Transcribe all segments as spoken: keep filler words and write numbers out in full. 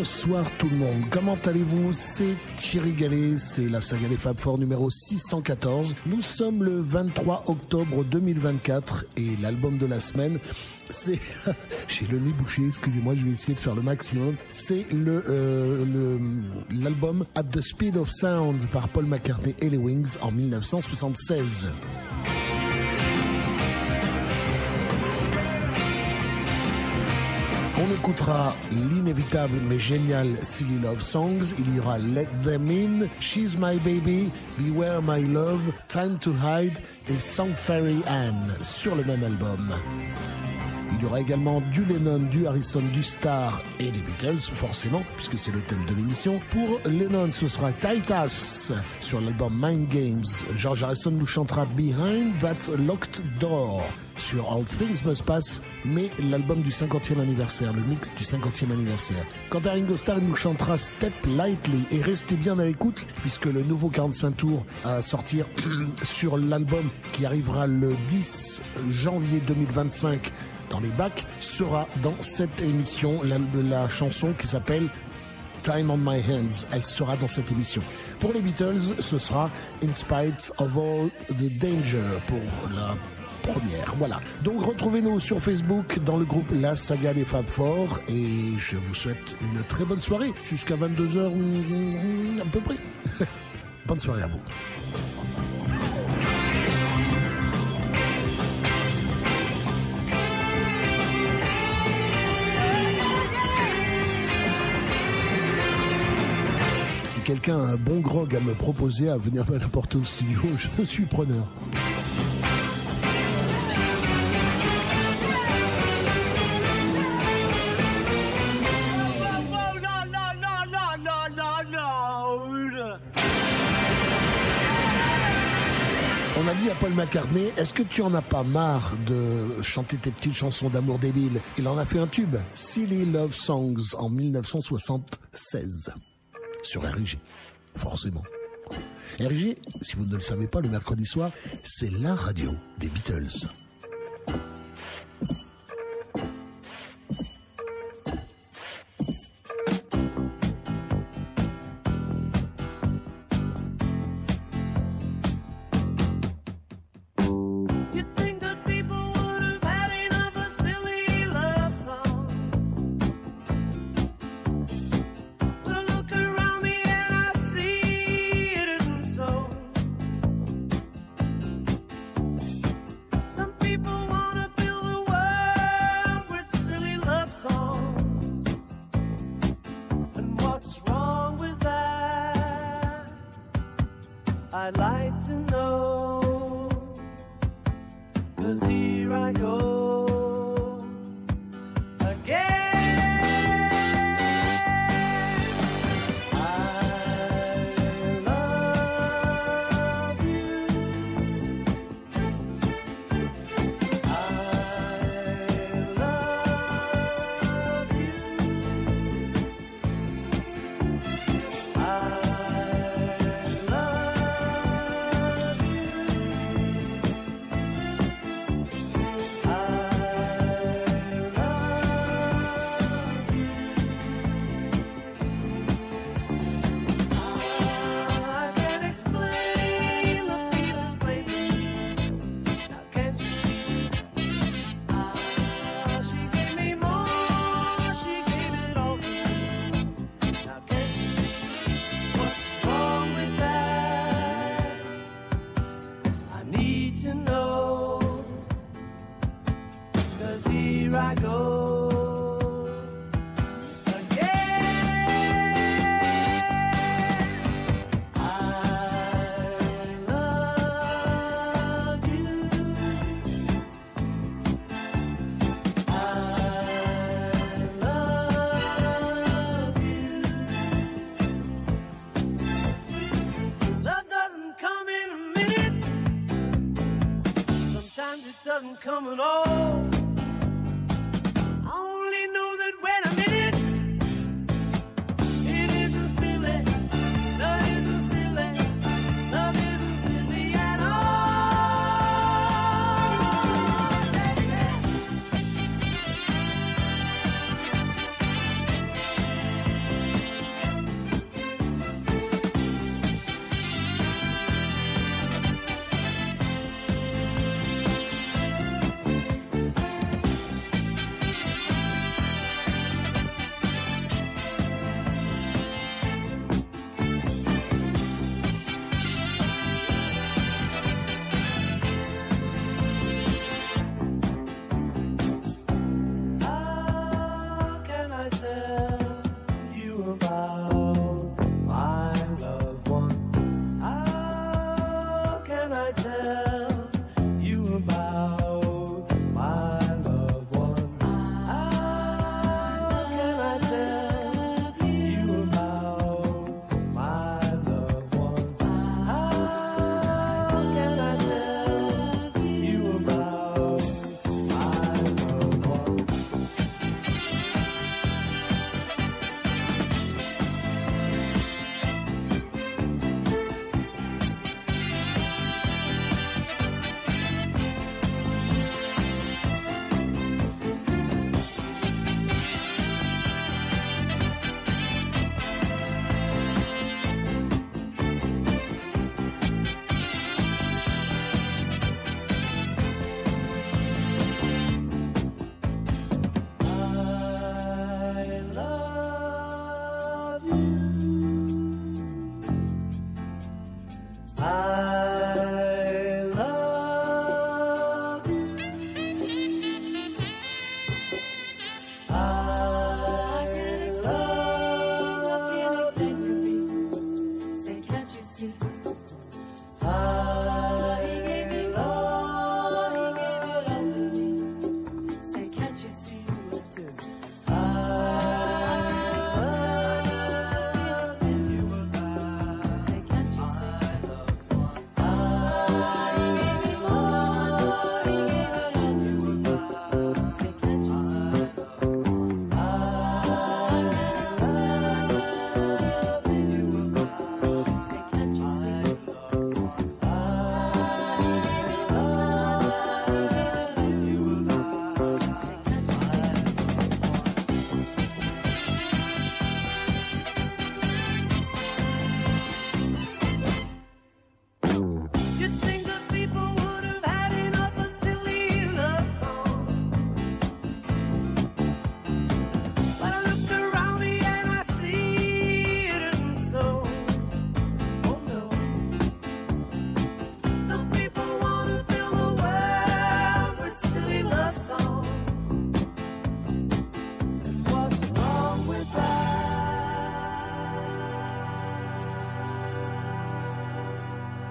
Bonsoir tout le monde, comment allez-vous? C'est Thierry Gallet, c'est la saga des Fab Four numéro six cent quatorze. Nous sommes le vingt-trois octobre deux mille vingt-quatre et l'album de la semaine, c'est... J'ai le nez bouché, excusez-moi, je vais essayer de faire le maximum. C'est le, euh, le l'album At the Speed of Sound par Paul McCartney et les Wings en mille neuf cent soixante-seize. On écoutera l'inévitable mais génial Silly Love Songs. Il y aura Let Them In, She's My Baby, Beware My Love, Time to Hide et Song Fairy Anne sur le même album. Il y aura également du Lennon, du Harrison, du Starr et des Beatles, forcément, puisque c'est le thème de l'émission. Pour Lennon, ce sera Titus sur l'album Mind Games. George Harrison nous chantera Behind That Locked Door sur All Things Must Pass, mais l'album du cinquantième anniversaire, le mix du cinquantième anniversaire. Quant à Ringo Starr, il nous chantera Step Lightly. Et restez bien à l'écoute, puisque le nouveau quarante-cinq tours à sortir sur l'album qui arrivera le dix janvier deux mille vingt-cinq dans les bacs sera dans cette émission, la, la chanson qui s'appelle Time on My Hands. Elle sera dans cette émission. Pour les Beatles, ce sera In Spite of All the Danger pour la première. Voilà. Donc retrouvez-nous sur Facebook dans le groupe La Saga des Fab Four et je vous souhaite une très bonne soirée jusqu'à vingt-deux heures à peu près. Bonne soirée à vous. Si quelqu'un a un bon grog à me proposer à venir me l'apporter au studio, je suis preneur. On a dit à Paul McCartney, est-ce que tu en as pas marre de chanter tes petites chansons d'amour débiles? Il en a fait un tube, Silly Love Songs, en mille neuf cent soixante-seize, sur R I G, forcément. R I G, si vous ne le savez pas, le mercredi soir, c'est la radio des Beatles. I'd like to know, 'cause here I go again. I love you. I love you. I I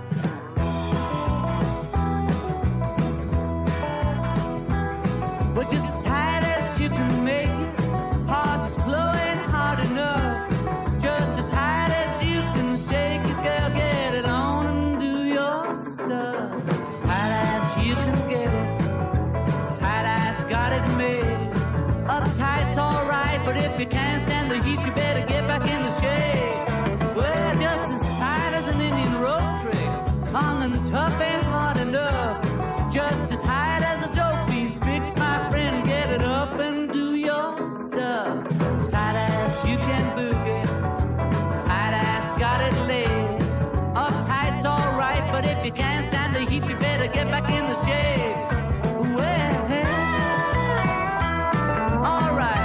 But just as tight as you can make it, hard to slow and hard enough. Just as tight as you can shake it, girl, get it on and do your stuff. Tight as you can get it, tight as got it made. Uptight's alright, but if you can't stand the heat, you better get back in the shade. Well, just as tight as an Indian rope trick, long and tough and hard enough. Just as tight as a dope piece, fix my friend, get it up and do your stuff. Tight as you can boogie, tight as got it laid. Uptight's alright, but if you can't stand the heat, you better get back in the shade. Well, alright.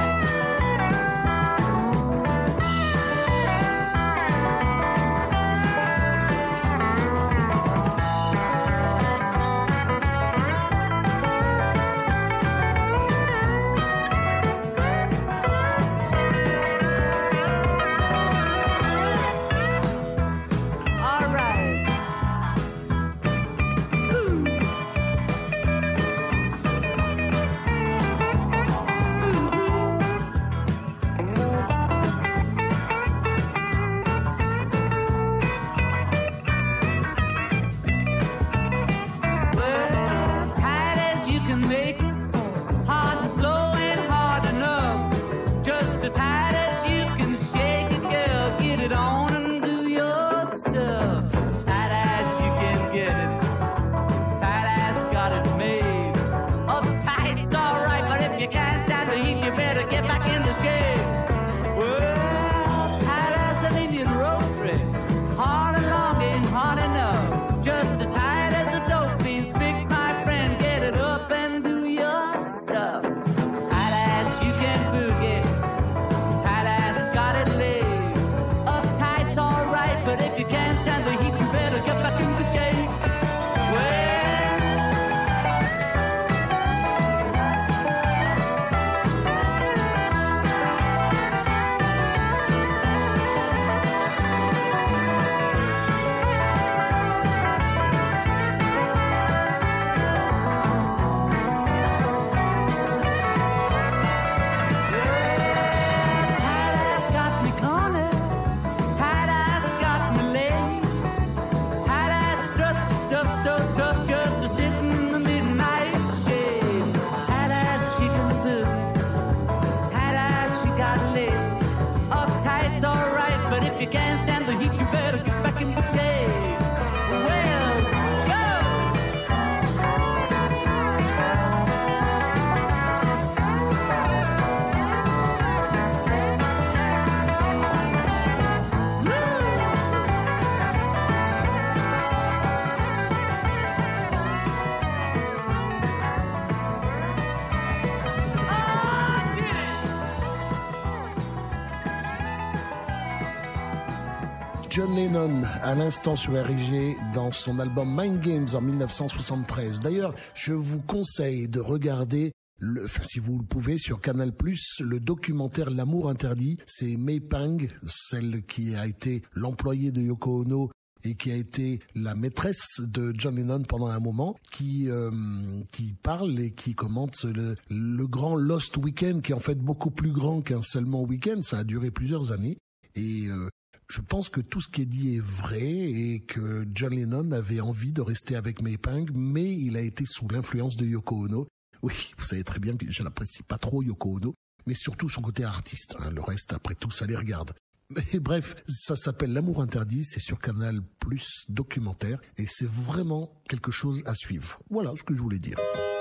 John Lennon, à l'instant sur R I G, dans son album Mind Games en mille neuf cent soixante-treize. D'ailleurs, je vous conseille de regarder, le, enfin, si vous le pouvez, sur Canal plus, le documentaire L'amour interdit. C'est May Pang, celle qui a été l'employée de Yoko Ono et qui a été la maîtresse de John Lennon pendant un moment, qui euh, qui parle et qui commente le, le grand Lost Weekend, qui est en fait beaucoup plus grand qu'un seulement week-end. Ça a duré plusieurs années. Et euh, je pense que tout ce qui est dit est vrai et que John Lennon avait envie de rester avec May Pang, mais il a été sous l'influence de Yoko Ono. Oui, vous savez très bien que je n'apprécie pas trop Yoko Ono, mais surtout son côté artiste. Hein. Le reste, après tout, ça les regarde. Mais bref, ça s'appelle L'amour interdit, c'est sur Canal plus documentaire et c'est vraiment quelque chose à suivre. Voilà ce que je voulais dire.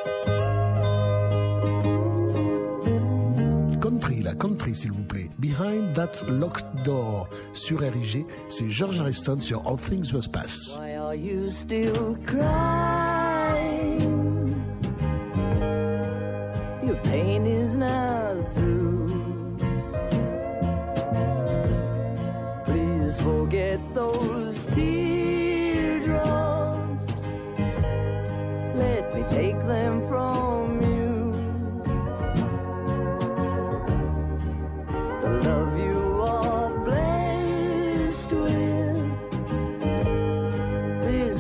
Country, la country s'il vous plaît. Behind That Locked Door sur R I G, c'est George Harrison sur All Things Must Pass. Why are you still crying? Your pain is now through. Please forget those teardrops. Let me take them from you. The love you are blessed with is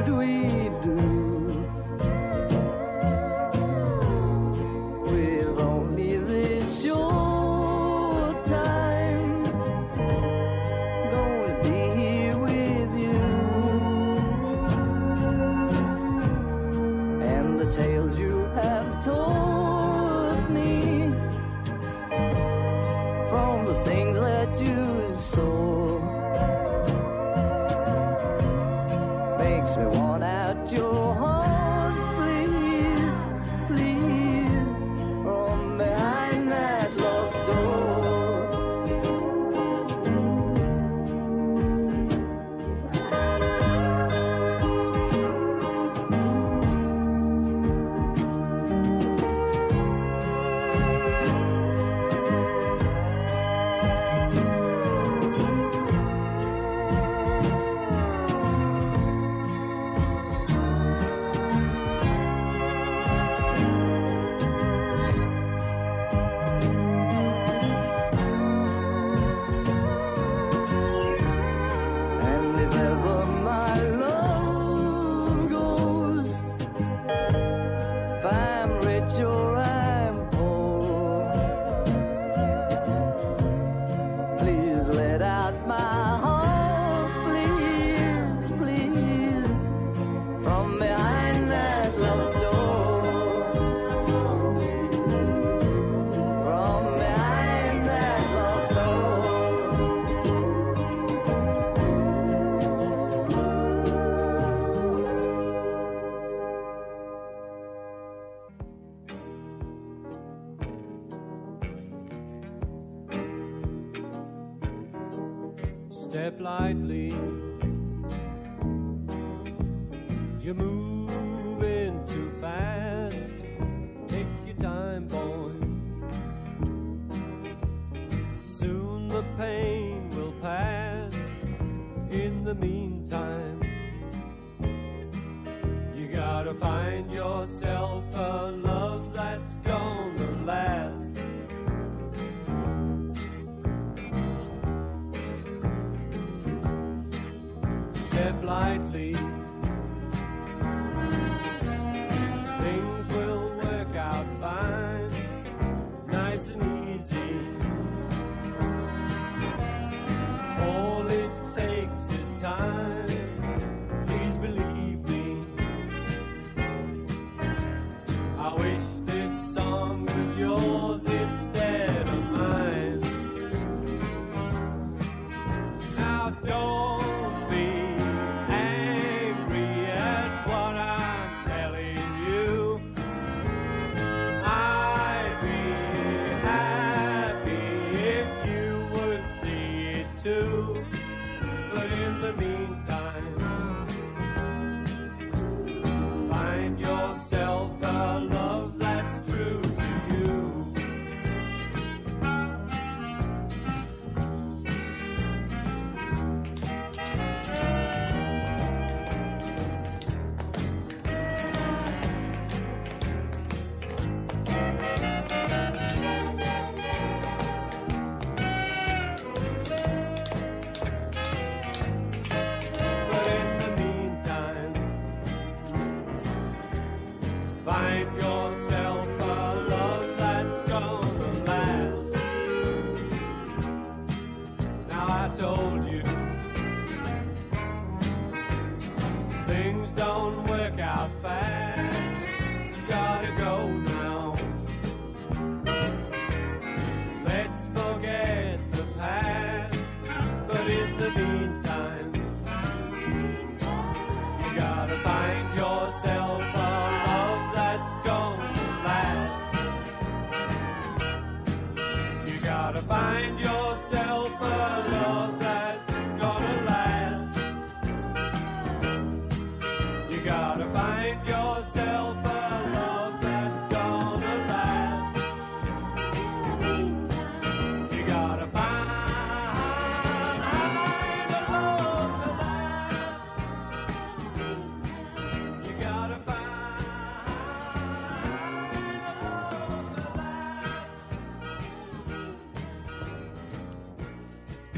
would we do with only this short time? Gonna be here with you, and the tales you have told me from the things that you saw makes me want out your heart, please, please, from behind that locked door. And if ever my love goes, if I'm rich or I'm poor, please let out my heart, please, please, from behind that locked door, from behind that locked door. Step lightly, you're moving too fast. Take your time, boy. Soon the pain will pass. In the meantime, you gotta find yourself a love that's gonna last. Step lightly, things will work out fine, nice and easy. All it takes is time, please believe me. I wish this song was yours instead of mine. Now don't be angry at what I'm telling you. I'd be happy if you would see it too. But in the meantime, find yourself a love that's true to you. But in the meantime, find yourself a love that's gonna last. Now I told you, things don't work out fast. Gotta go now. Let's forget the past. But in the meantime, you gotta find yourself a love that's gonna last. You gotta find yourself a love that's gonna last. You gotta find yourself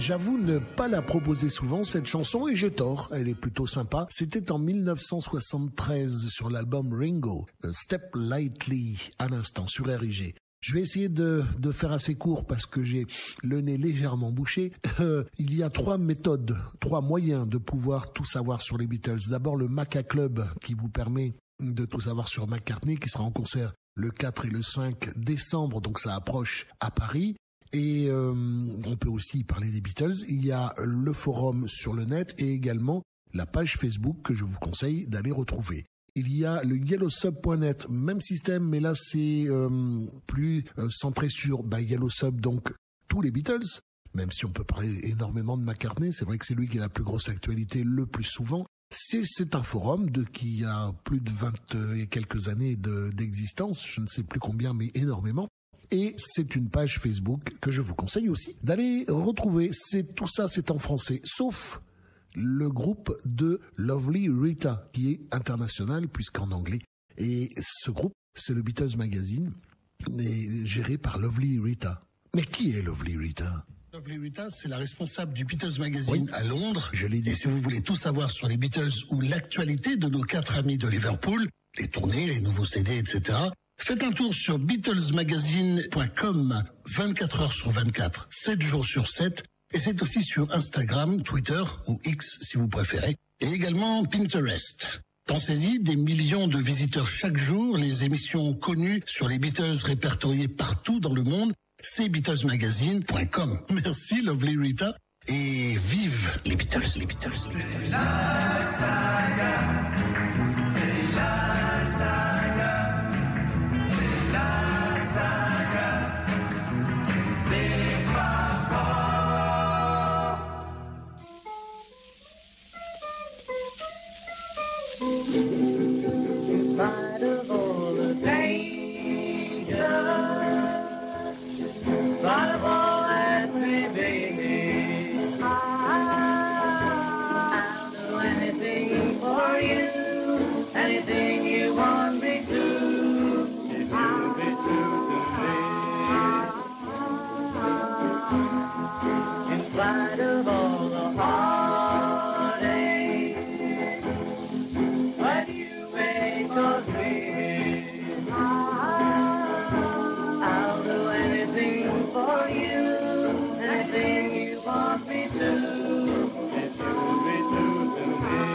J'avoue ne pas la proposer souvent, cette chanson, et j'ai tort, elle est plutôt sympa. C'était en mille neuf cent soixante-treize sur l'album Ringo, Step Lightly, à l'instant, sur R I G. Je vais essayer de, de faire assez court parce que j'ai le nez légèrement bouché. Euh, il y a trois méthodes, trois moyens de pouvoir tout savoir sur les Beatles. D'abord le Maca Club qui vous permet de tout savoir sur McCartney qui sera en concert le quatre et le cinq décembre, donc ça approche à Paris. Et euh, on peut aussi parler des Beatles. Il y a le forum sur le net et également la page Facebook que je vous conseille d'aller retrouver. Il y a le yellowsub point net, même système, mais là c'est euh, plus euh, centré sur bah, Yellowsub, donc tous les Beatles, même si on peut parler énormément de McCartney, c'est vrai que c'est lui qui a la plus grosse actualité le plus souvent. C'est, c'est un forum de, qui a plus de vingt et quelques années de, d'existence, je ne sais plus combien, mais énormément. Et c'est une page Facebook que je vous conseille aussi d'aller retrouver. C'est, tout ça c'est en français, sauf le groupe de Lovely Rita, qui est international puisqu'en anglais. Et ce groupe, c'est le Beatles Magazine, et géré par Lovely Rita. Mais qui est Lovely Rita ? Lovely Rita, c'est la responsable du Beatles Magazine oui, à Londres. Je l'ai dit. Et si vous voulez tout savoir sur les Beatles ou l'actualité de nos quatre amis de Liverpool, les tournées, les nouveaux C D, et cetera, faites un tour sur beatles magazine point com, vingt-quatre heures sur vingt-quatre, sept jours sur sept. Et c'est aussi sur Instagram, Twitter ou X si vous préférez, et également Pinterest. Pensez-y, des millions de visiteurs chaque jour, les émissions connues sur les Beatles répertoriées partout dans le monde, c'est beatles magazine point com. Merci Lovely Rita, et vive les Beatles, les Beatles, les Beatles. La saga, c'est la saga, c'est la saga, les papas. In spite of all the danger, in spite of all that may be, I'll do anything for you, anything you want me to, if you'll be true to me. In spite of all the heartache, what you may cause me, I'll do anything for you, anything you want me to, if you'll be true to me.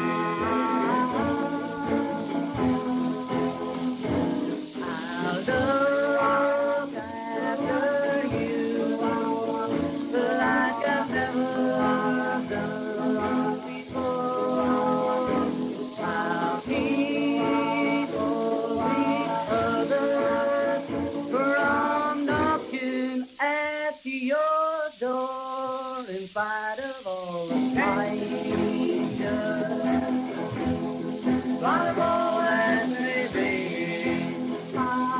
I'll look after you like I've never done before. I'll keep all the others from knocking at your door, in spite of all the danger, in spite of all that may be,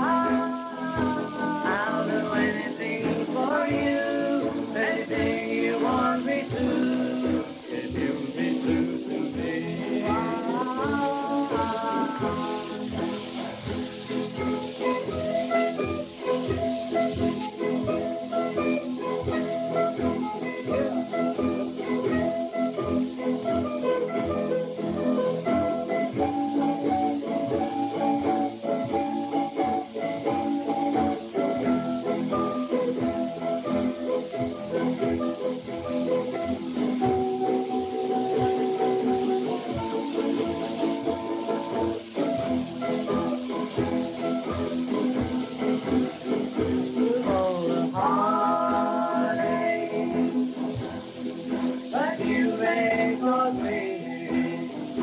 I'll do anything for you, anything you want me to, if you'll be true to me. All the heartache, but you may cause me,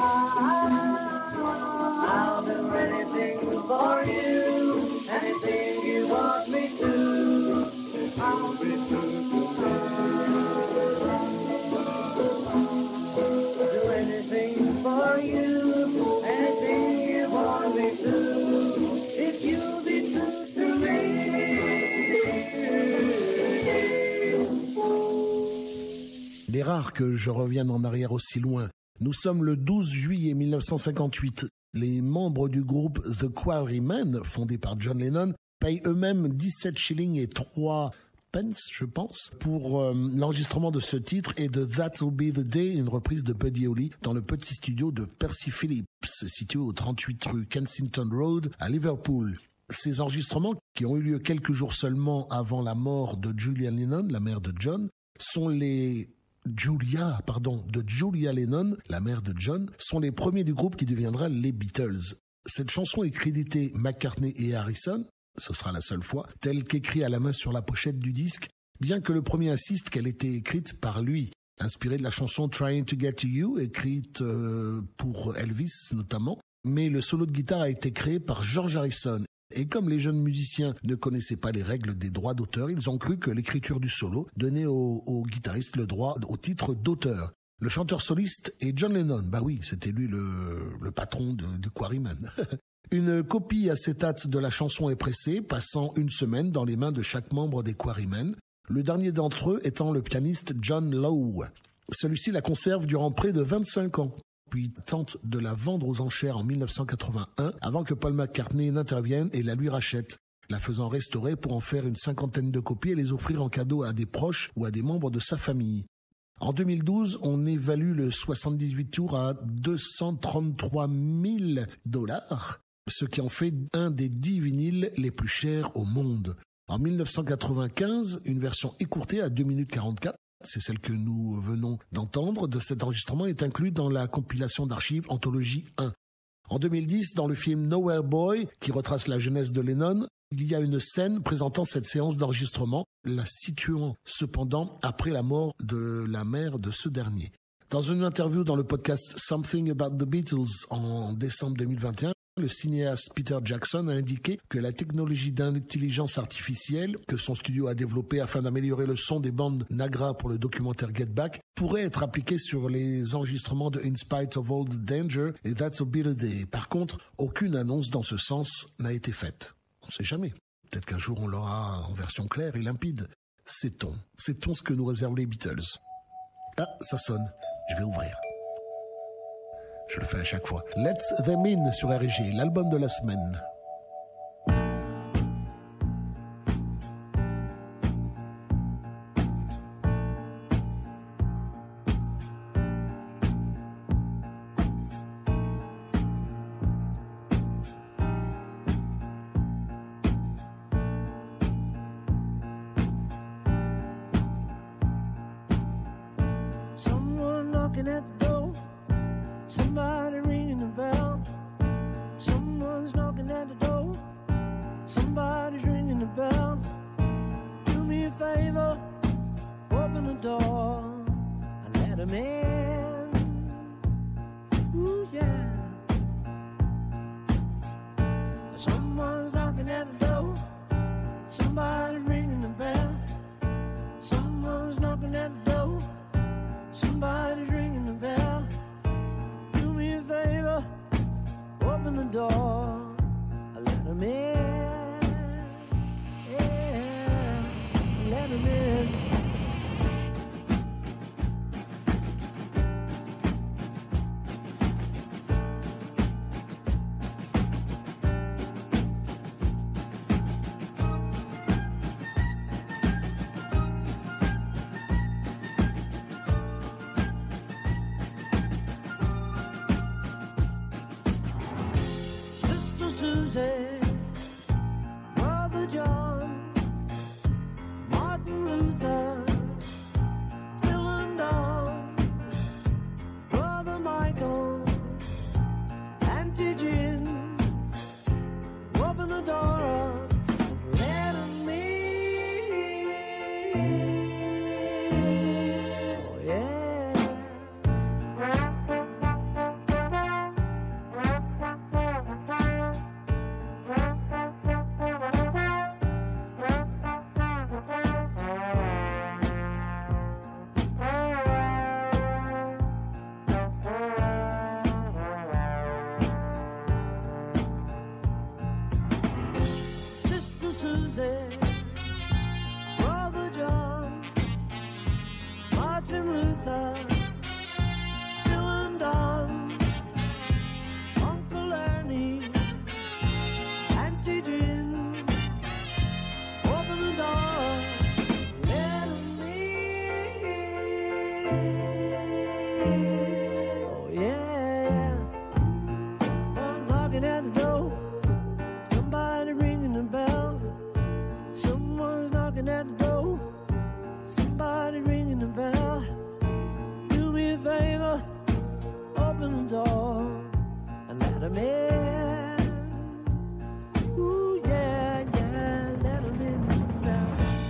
I'll do anything for you, anything you want me to, if you'll be true to me. Do anything for you, anything you want me to, if you'll be true to me. Il est rare que je revienne en arrière aussi loin. Nous sommes le douze juillet mille neuf cent cinquante-huit. Les membres du groupe The Quarrymen, fondé par John Lennon, payent eux-mêmes dix-sept shillings et trois Pence, je pense, pour euh, l'enregistrement de ce titre et de That'll Be the Day, une reprise de Buddy Holly dans le petit studio de Percy Phillips, situé au trente-huit rue Kensington Road à Liverpool. Ces enregistrements, qui ont eu lieu quelques jours seulement avant la mort de Julia Lennon, la mère de John, sont les... Julia, pardon, de Julia Lennon, la mère de John, sont les premiers du groupe qui deviendra les Beatles. Cette chanson est créditée McCartney et Harrison, ce sera la seule fois, telle qu'écrit à la main sur la pochette du disque, bien que le premier insiste qu'elle était écrite par lui, inspirée de la chanson Trying to Get to You, écrite euh, pour Elvis notamment, mais le solo de guitare a été créé par George Harrison. Et comme les jeunes musiciens ne connaissaient pas les règles des droits d'auteur, ils ont cru que l'écriture du solo donnait au, au guitariste le droit au titre d'auteur. Le chanteur soliste est John Lennon. Bah oui, c'était lui le, le patron de, du Quarrymen. Une copie acétate de la chanson est pressée, passant une semaine dans les mains de chaque membre des Quarrymen, le dernier d'entre eux étant le pianiste John Lowe. Celui-ci la conserve durant près de vingt-cinq ans. Puis tente de la vendre aux enchères en mille neuf cent quatre-vingt-un avant que Paul McCartney n'intervienne et la lui rachète, la faisant restaurer pour en faire une cinquantaine de copies et les offrir en cadeau à des proches ou à des membres de sa famille. En deux mille douze, on évalue le soixante-dix-huit tours à deux cent trente-trois mille dollars, ce qui en fait un des dix vinyles les plus chers au monde. En mille neuf cent quatre-vingt-quinze, une version écourtée à deux minutes quarante-quatre, c'est celle que nous venons d'entendre, de cet enregistrement est inclus dans la compilation d'archives Anthologie un. En deux mille dix, dans le film Nowhere Boy, qui retrace la jeunesse de Lennon, il y a une scène présentant cette séance d'enregistrement, la situant cependant après la mort de la mère de ce dernier. Dans une interview dans le podcast Something About the Beatles en décembre deux mille vingt et un, le cinéaste Peter Jackson a indiqué que la technologie d'intelligence artificielle que son studio a développée afin d'améliorer le son des bandes Nagra pour le documentaire Get Back pourrait être appliquée sur les enregistrements de In Spite of All the Danger et That'll Be the Day. Par contre, aucune annonce dans ce sens n'a été faite. On ne sait jamais. Peut-être qu'un jour on l'aura en version claire et limpide. Sait-on ? Sait-on ce que nous réservent les Beatles ? Ah, ça sonne. Je vais ouvrir. Je le fais à chaque fois. Let Them In sur R G, l'album de la semaine. Someone knocking at the door. Somebody ringing the bell. Someone's knocking at the door. Somebody's ringing the bell. Do me a favor, open the door and let 'em in. Ooh, yeah. Someone's knocking at the door. Somebody's ringing the bell. Someone's knocking at the door. Somebody's ringing the bell. Do me a favor, open the door, let 'em in, yeah, let 'em in. Susie, Brother John, Martin Luther, Phil and Don, Brother Michael, Auntie Jim, open the door up, let 'em in, oh yeah. Susie, Brother John, Martin Luther, Phil and Don, Uncle Ernie, Auntie Jim, open the door, open the door and let him in. Ooh, yeah, yeah, let him in now.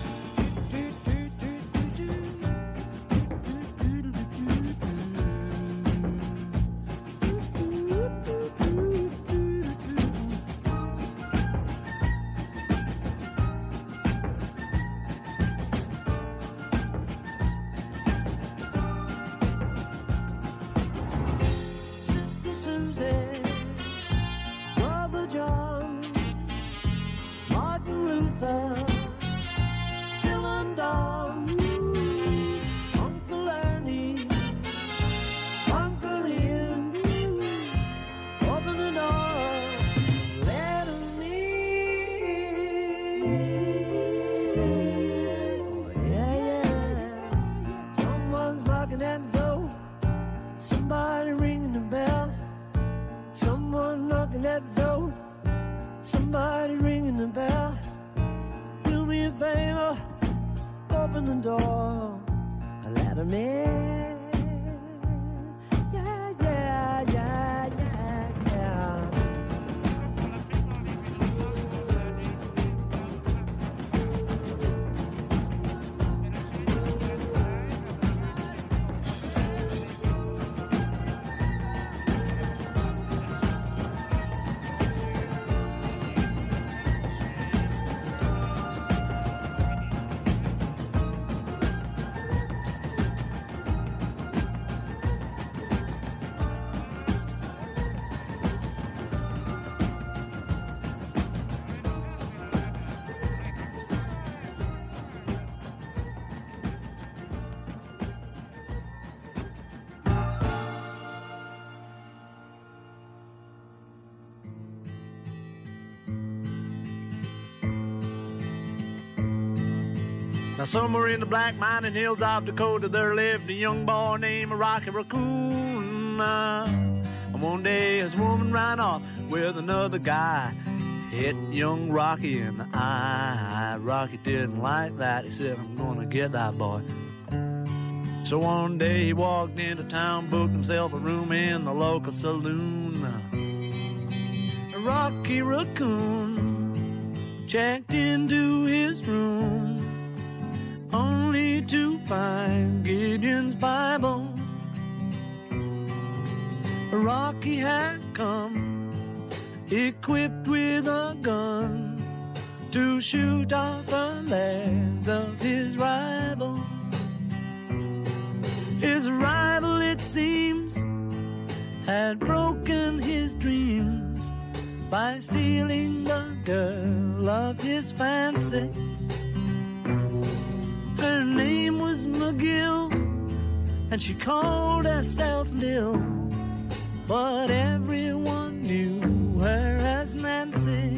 Sister Susie, Brother John, Martin Luther, Phil and Don, Uncle Ernie, Uncle Ian, open the door, let 'em in. Oh, yeah, yeah. Someone's knocking at the door, somebody ringing the bell. Someone knocking at the door, somebody ringing the bell. Do me a favor, open the door and let 'em in. Yeah, yeah, yeah, yeah, yeah. Now somewhere in the black mining hills of Dakota there lived a young boy named Rocky Raccoon. Uh, and one day his woman ran off with another guy, hit young Rocky in the eye. Rocky didn't like that. He said, I'm gonna get that boy. So one day he walked into town, booked himself a room in the local saloon. Rocky Raccoon checked into his room, only to find Gideon's Bible. Rocky had come equipped with a gun to shoot off the legs of his rival. His rival, it seems, had broken his dreams by stealing the girl of his fancy. Her name was McGill, and she called herself Lil, but everyone knew her as Nancy.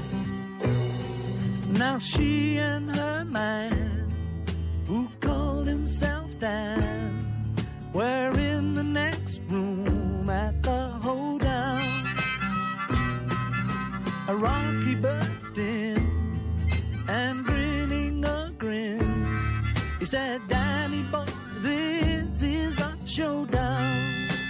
Now she and her man, who called himself Dan, were in the next room at the hoedown. A Rocky burst in, and grinning a grin, he said, Danny boy, this is a showdown.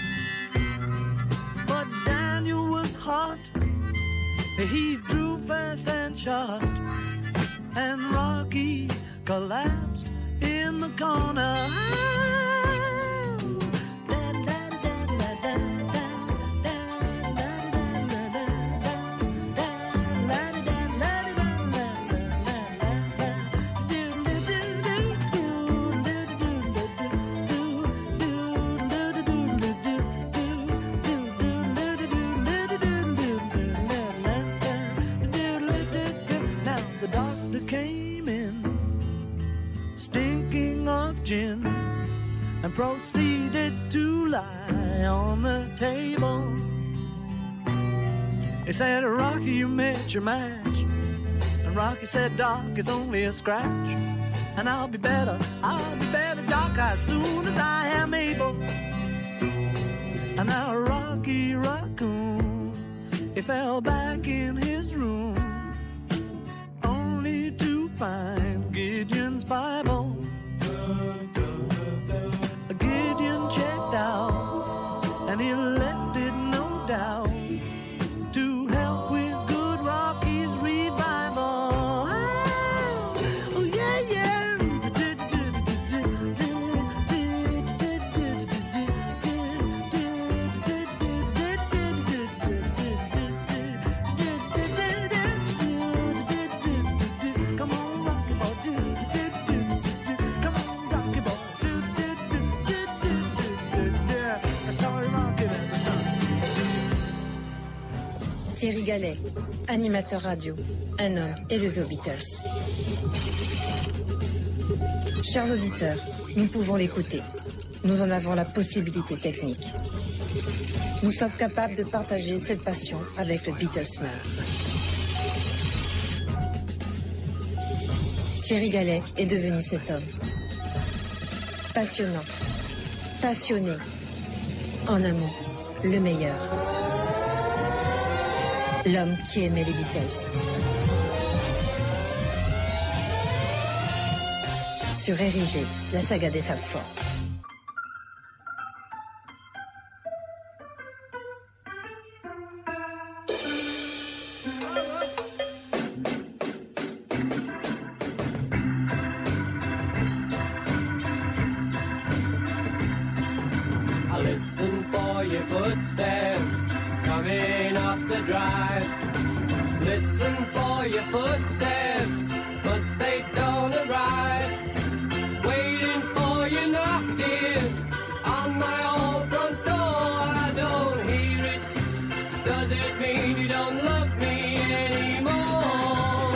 But Daniel was hot, he drew fast and shot, and Rocky collapsed in the corner. Gin, and proceeded to lie on the table. He said, Rocky, you met your match. And Rocky said, Doc, it's only a scratch. And I'll be better, I'll be better, Doc, as soon as I am able. And now Rocky Raccoon, he fell back in his room, only to find Gideon's Bible. Gideon checked out and he left it no doubt to help with good Rocky's revival. Oh yeah, yeah. Come on, Rocky Boy, do do do do. Come on, Rocky Boy, do do do do do do. Yeah, that's how I rock it every time. Thierry Gallet, animateur radio, un homme élevé aux Beatles. Chers auditeurs, nous pouvons l'écouter. Nous en avons la possibilité technique. Nous sommes capables de partager cette passion avec le Beatlesman. Thierry Gallet est devenu cet homme. Passionnant, passionné, en un mot, le meilleur. L'homme qui aimait les Beatles. Sur Érigé, la saga des Fab Four. I listen for your footsteps coming up the drive. Listen for your footsteps, but they don't arrive. Waiting for you knocked in on my old front door. I don't hear it. Does it mean you don't love me anymore?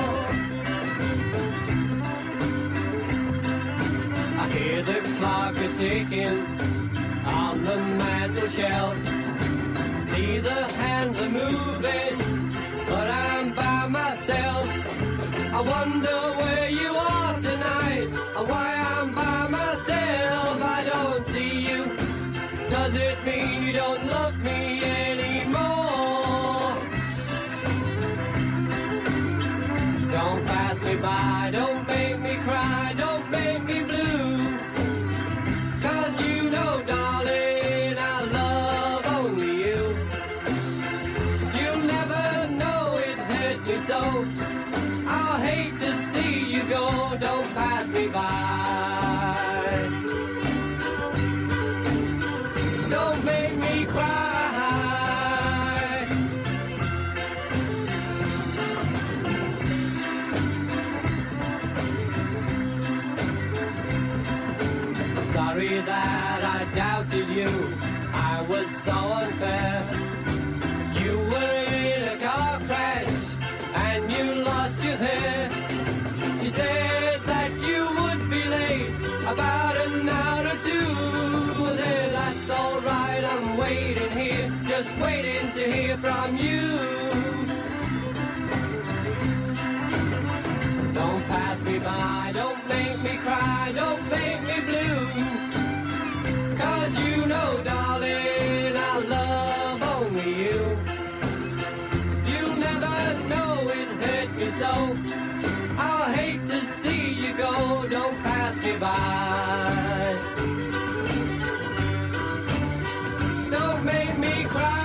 I hear the clock a ticking on the mantel shelf. See the hands are moving, but I'm by myself. I wonder where you are tonight, or why I'm by myself. I don't see you. Does it mean you don't love me anymore? Don't pass me by, don't make me cry, don't make me blue. Cause you know, darling, I love only you. You'll never know it hurt me so. I'll hate to see you go, don't pass me by. Don't make me cry. Sorry that I doubted you, I was so unfair. You were in a car crash and you lost your hair. You said that you would be late about an hour or two. I said, that's alright, I'm waiting here, just waiting to hear from you. Don't pass me by, don't make me cry, don't make me blue. Cause you know, darling, I love only you. You'll never know it hurt me so. I'll hate to see you go, don't pass me by. Don't make me cry.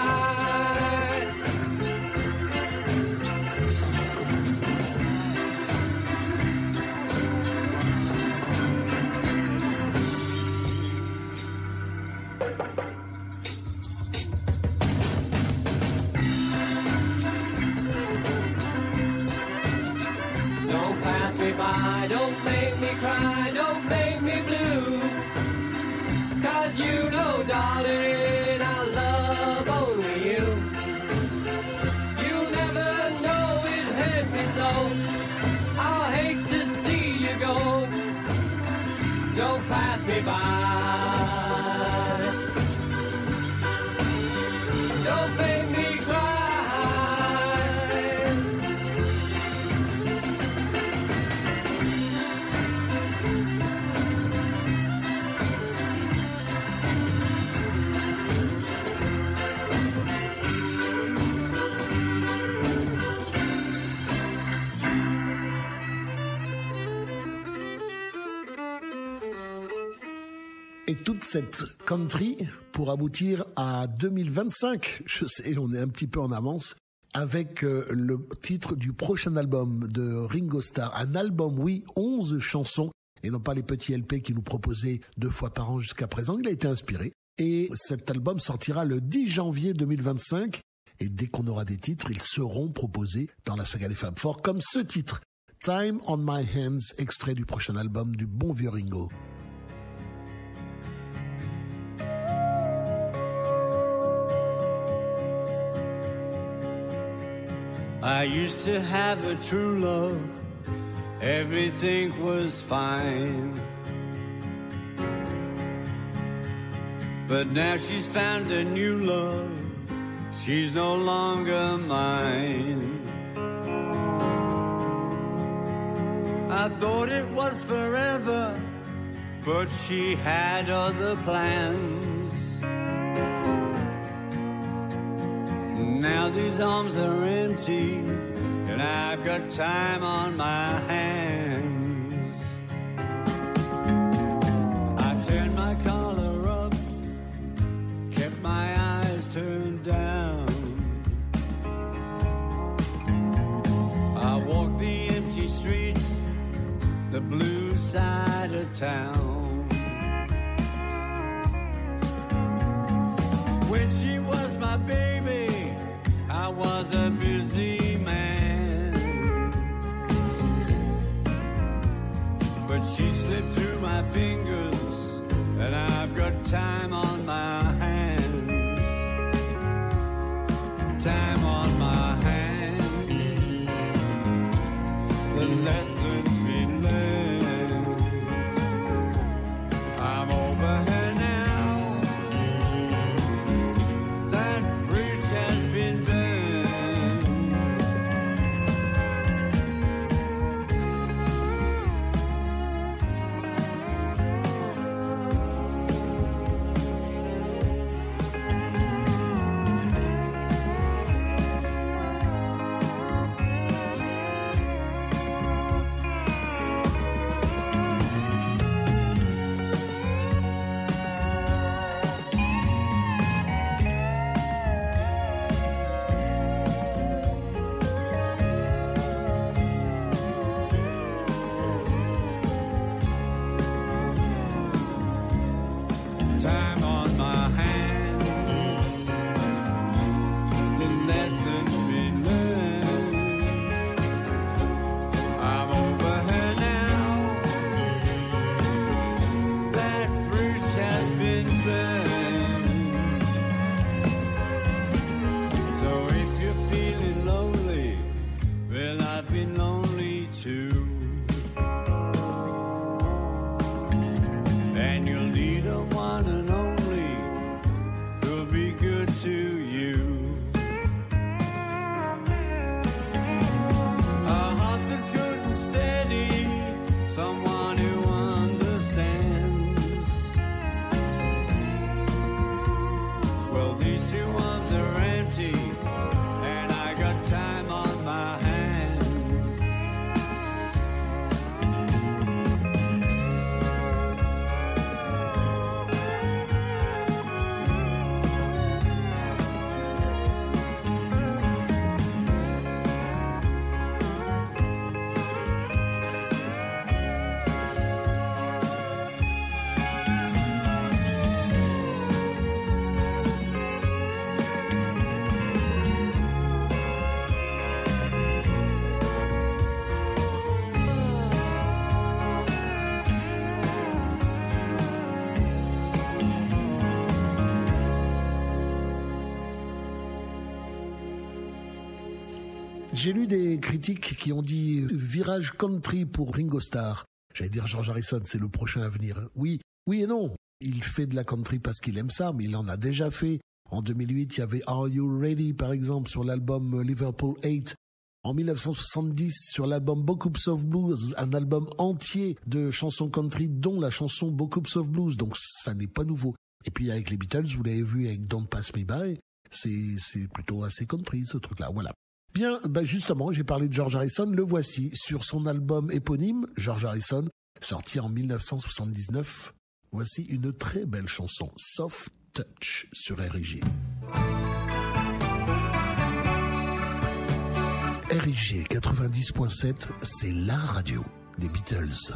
Don't pass me by, don't make me cry, don't make me blue. Cause you know, darling, I love only you. You'll never know it hurt me so. I'll hate to see you go. Don't pass me by. Don't make me cry. toute cette country pour aboutir à deux mille vingt-cinq. Je sais, on est un petit peu en avance. Avec euh, le titre du prochain album de Ringo Starr. Un album, oui, onze chansons, et non pas les petits L P qu'il nous proposait deux fois par an jusqu'à présent. Il a été inspiré. Et cet album sortira le dix janvier deux mille vingt-cinq. Et dès qu'on aura des titres, ils seront proposés dans la saga des Fab Four, comme ce titre, Time on My Hands, extrait du prochain album du bon vieux Ringo. I used to have a true love, everything was fine. But now she's found a new love, she's no longer mine. I thought it was forever, but she had other plans. Now these arms are empty, and I've got time on my hands. I turned my collar up, kept my eyes turned down. I walked the empty streets, the blue side of town. When she was my baby, I was a busy man, but she slipped through my fingers, and I've got time on my hands. Time on my hands. The lessons we learned, I'm over her now. That bridge has been burned. Time on my hands, the lessons been learned, I'm over her now, that bridge has been burned. So if you're feeling lonely, well I've been lonely too. And you'll need a one and only who'll be good to you. A heart that's good and steady, someone who understands. Well, these two arms are empty, and I got time on my hands. J'ai lu des critiques qui ont dit virage country pour Ringo Starr. J'allais dire George Harrison, c'est le prochain à venir. Oui, oui et non. Il fait de la country parce qu'il aime ça, mais il en a déjà fait. En deux mille huit, il y avait Are You Ready, par exemple, sur l'album Liverpool eight. En mille neuf cent soixante-dix, sur l'album Bocoops of Blues, un album entier de chansons country, dont la chanson Bocoops of Blues. Donc ça n'est pas nouveau. Et puis avec les Beatles, vous l'avez vu avec Don't Pass Me By, c'est, c'est plutôt assez country, ce truc-là. Voilà. Bien, ben justement, j'ai parlé de George Harrison, le voici sur son album éponyme, George Harrison, sorti en mille neuf cent soixante-dix-neuf. Voici une très belle chanson, Soft Touch, sur R I G. R I G quatre-vingt-dix point sept, c'est la radio des Beatles.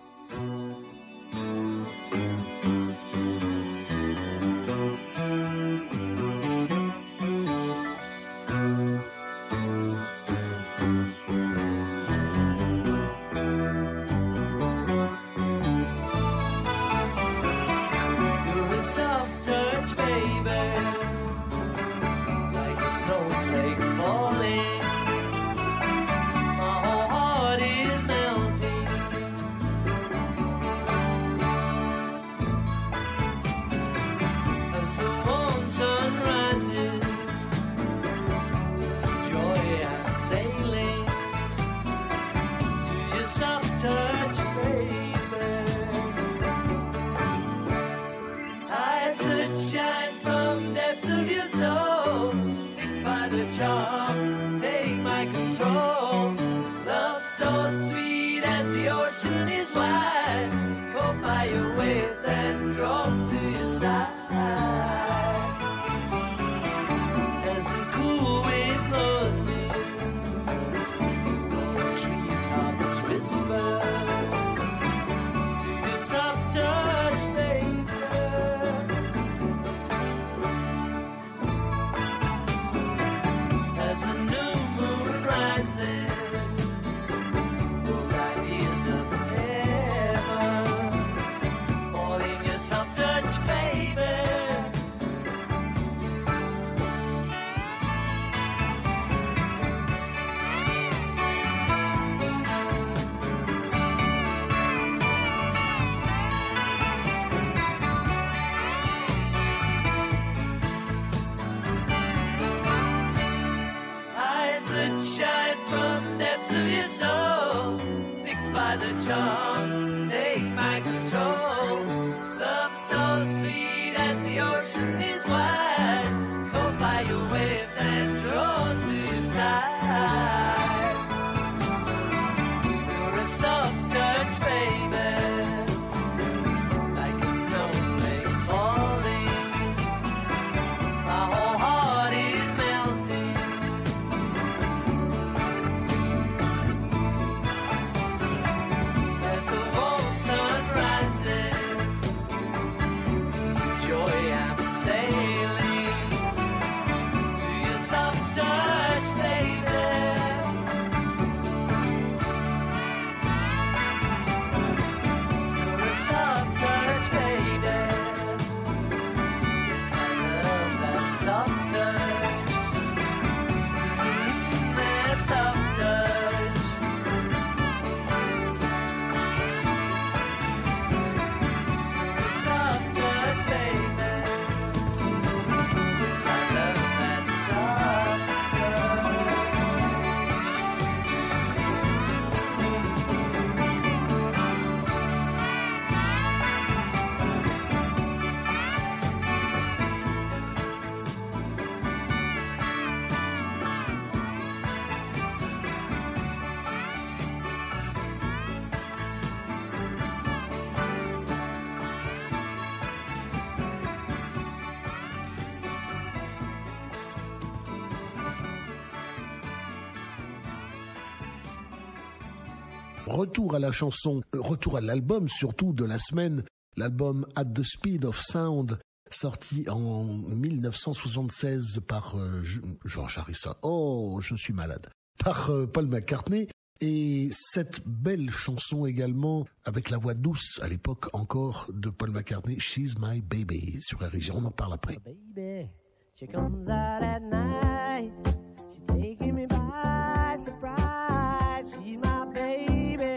Retour à la chanson, retour à l'album surtout de la semaine, l'album At the Speed of Sound, sorti en mille neuf cent soixante-seize par euh, George Harrison. Oh, je suis malade. Par euh, Paul McCartney. Et cette belle chanson également, avec la voix douce, à l'époque encore, de Paul McCartney, She's My Baby, sur R I G. On en parle après. Baby, she comes out at night. She's taking me by surprise. She's my baby.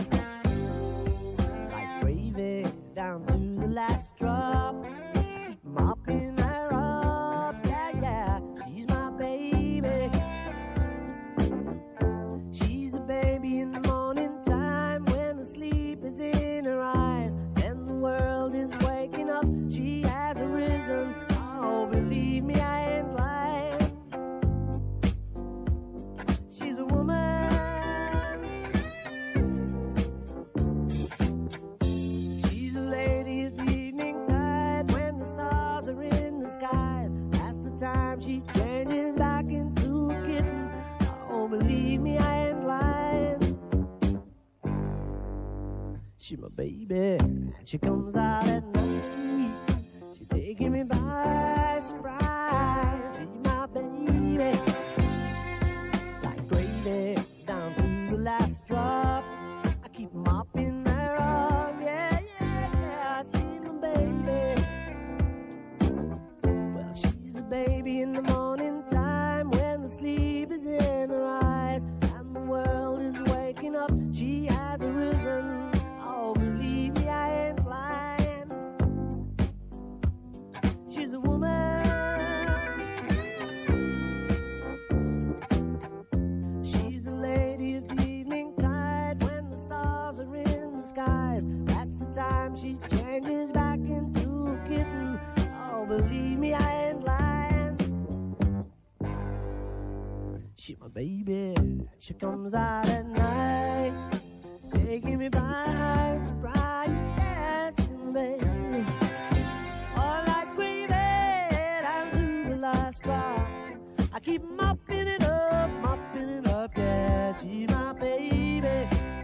Like gravy down to the last drop. I keep mopping her up. Yeah, yeah, she's my baby. She's a baby in the morning time when the sleep is in her eyes. Then the world is waking up. She has arisen. Oh, believe me, I ain't lying. She's a woman. She's a lady of the evening. time she changes back into a kitten. Oh, believe me, I ain't lying. She my baby, she comes out at night. She taking me by surprise. She's my baby, like gravy down to the last drop. I keep mopping her up, yeah, yeah, yeah. She's my baby. Well, she's a baby in the morning time when the sleep is in her eyes and the world is waking up. She has arisen. Oh, believe me, I ain't lying. She's a woman. She's the lady of the evening tide when the stars are in the skies. That's the time she changes back into a kitten. Oh, believe me, I ain't lying. She my baby. She comes out at night, taking me by surprise, yes, baby. All like gravy down to the last drop. I keep mopping it up, mopping it up, yeah. She's my baby.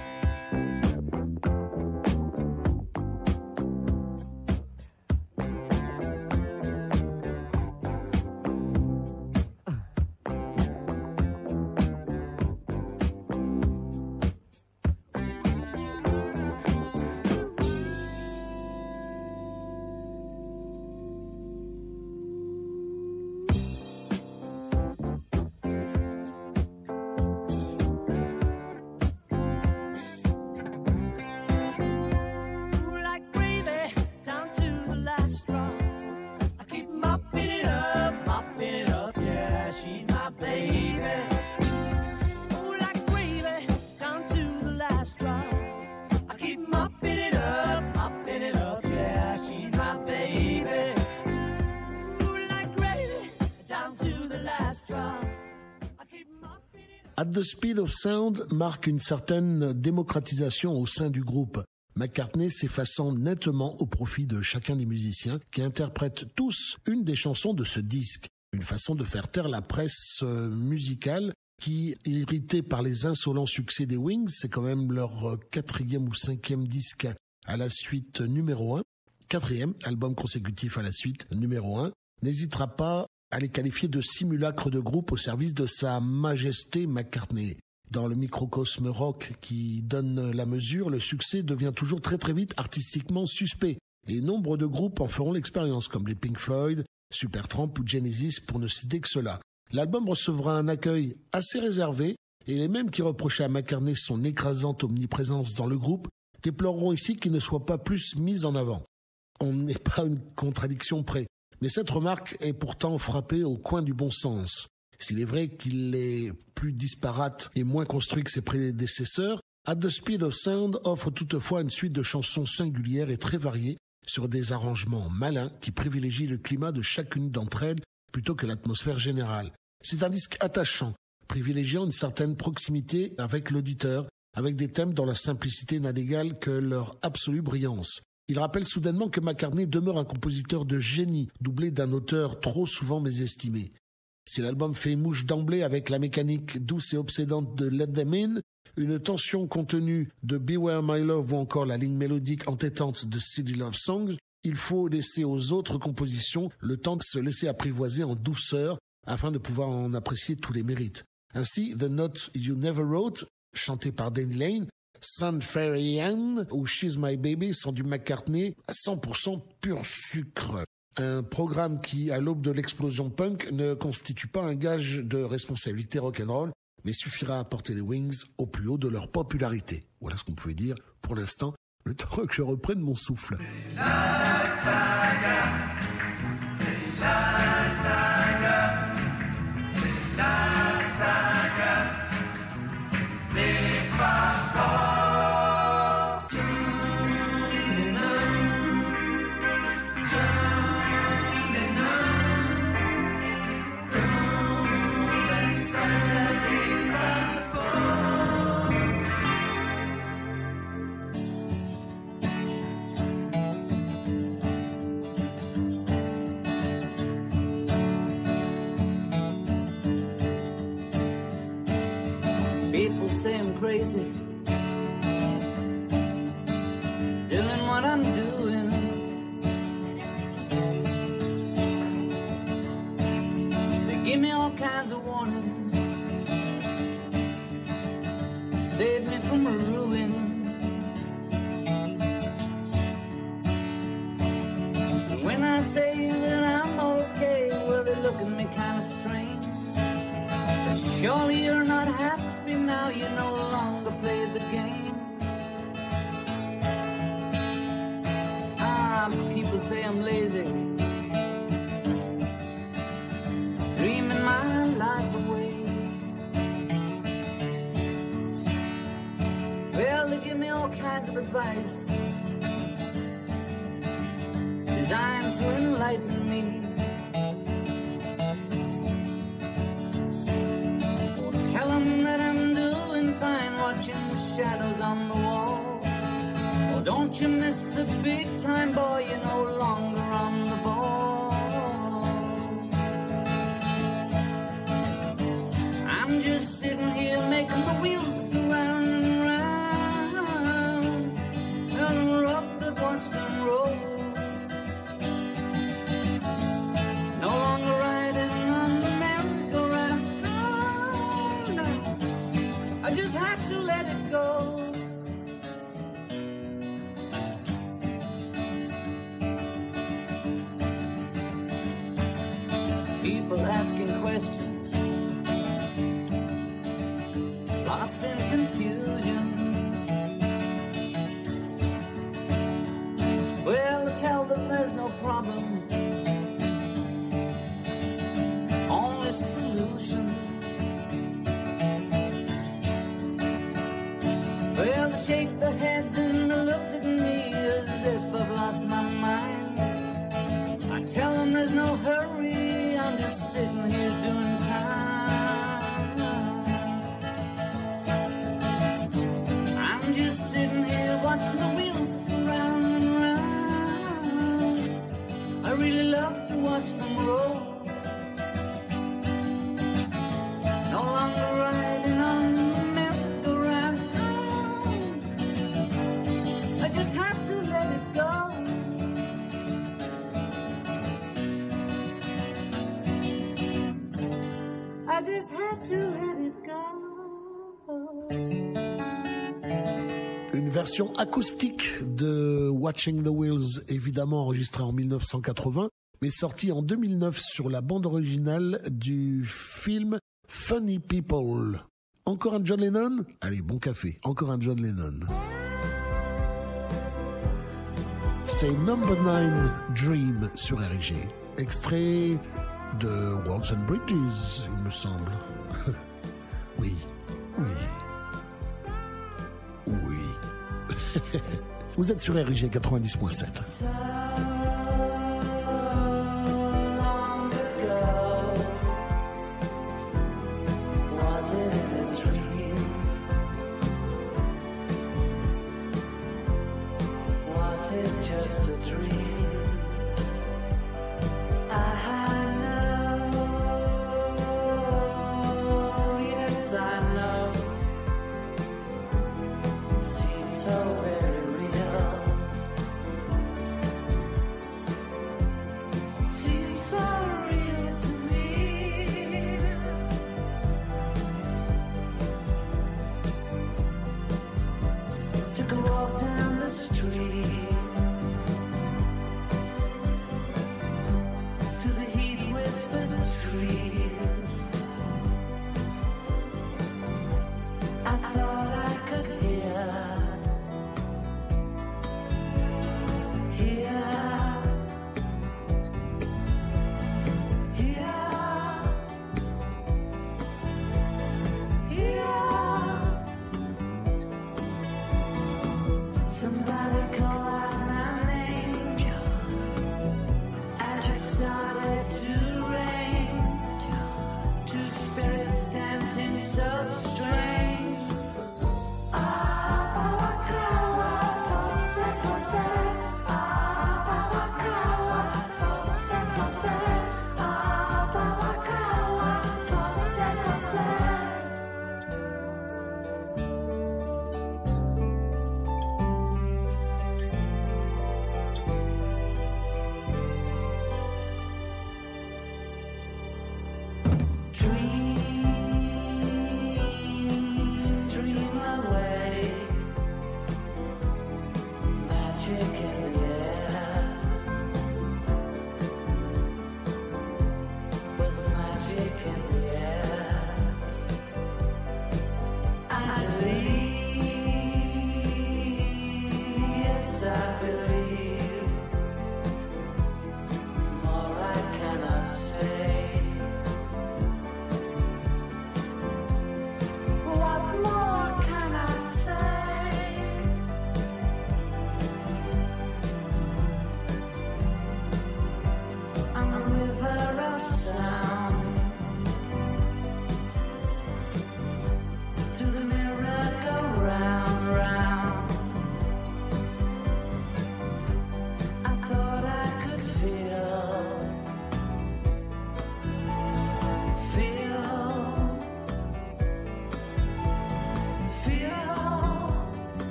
At the Speed of Sound marque une certaine démocratisation au sein du groupe. McCartney s'effaçant nettement au profit de chacun des musiciens qui interprètent tous une des chansons de ce disque. Une façon de faire taire la presse musicale qui, irritée par les insolents succès des Wings, c'est quand même leur quatrième ou cinquième disque à la suite numéro un, quatrième album consécutif à la suite numéro un, n'hésitera pas à les qualifier de simulacres de groupe au service de sa majesté McCartney. Dans le microcosme rock qui donne la mesure, le succès devient toujours très très vite artistiquement suspect. Et nombre de groupes en feront l'expérience, comme les Pink Floyd, Supertramp ou Genesis, pour ne citer que cela. L'album recevra un accueil assez réservé, et les mêmes qui reprochaient à McCartney son écrasante omniprésence dans le groupe déploreront ici qu'il ne soit pas plus mis en avant. On n'est pas une contradiction près. Mais cette remarque est pourtant frappée au coin du bon sens. S'il est vrai qu'il est plus disparate et moins construit que ses prédécesseurs, At the Speed of Sound offre toutefois une suite de chansons singulières et très variées sur des arrangements malins qui privilégient le climat de chacune d'entre elles plutôt que l'atmosphère générale. C'est un disque attachant, privilégiant une certaine proximité avec l'auditeur, avec des thèmes dont la simplicité n'a d'égal que leur absolue brillance. Il rappelle soudainement que McCartney demeure un compositeur de génie, doublé d'un auteur trop souvent mésestimé. Si l'album fait mouche d'emblée avec la mécanique douce et obsédante de Let Them In, une tension contenue de Beware My Love ou encore la ligne mélodique entêtante de Silly Love Songs, il faut laisser aux autres compositions le temps de se laisser apprivoiser en douceur afin de pouvoir en apprécier tous les mérites. Ainsi, The Note You Never Wrote, chanté par Danny Lane, Sun Fairy Anne ou She's My Baby sont du McCartney à cent pour cent pur sucre. Un programme qui, à l'aube de l'explosion punk, ne constitue pas un gage de responsabilité rock'n'roll, mais suffira à porter les Wings au plus haut de leur popularité. Voilà ce qu'on pouvait dire pour l'instant, le temps que je reprenne mon souffle. C'est la saga, c'est la saga, c'est la saga des parents. People say I'm crazy, doing what I'm doing. They give me all kinds of warnings, save me from ruin. And when I say that I'm okay, well, they look at me kind of strange. But surely you're not happy now, you no longer play the game. Ah, people say I'm lazy, dreaming my life away. Well, they give me all kinds of advice, designed to enlighten me. Or tell them that I'm doing fine, watching the shadows on the wall. Or don't you miss the big time, boy, you're no longer on the ball. I'm just sitting here making the wheels go round and round, and rock the watch them roll. No longer riding on the merry-go-round. No, no, I just have to let it go. People asking questions, lost in confusion. Well, I tell them there's no problem, only solution. Well, they shake their heads and they look at me as if I've lost my mind. I tell them there's no hurry, I'm just sitting here doing time. I'm just sitting here watching the wheels go round and round. I really love to watch them roll. No longer riding on the merry-go-round. I just have to let it go. I just have to let it go. Une version acoustique de Watching the Wheels, évidemment enregistrée en mille neuf cent quatre-vingts, mais sortie en deux mille neuf sur la bande originale du film Funny People. Encore un John Lennon? Allez, bon café. Encore un John Lennon. C'est Number nine Dream sur R G. Extrait de Walls and Bridges, il me semble. Oui, oui. Oui. Vous êtes sur R G quatre-vingt-dix point sept. So very real.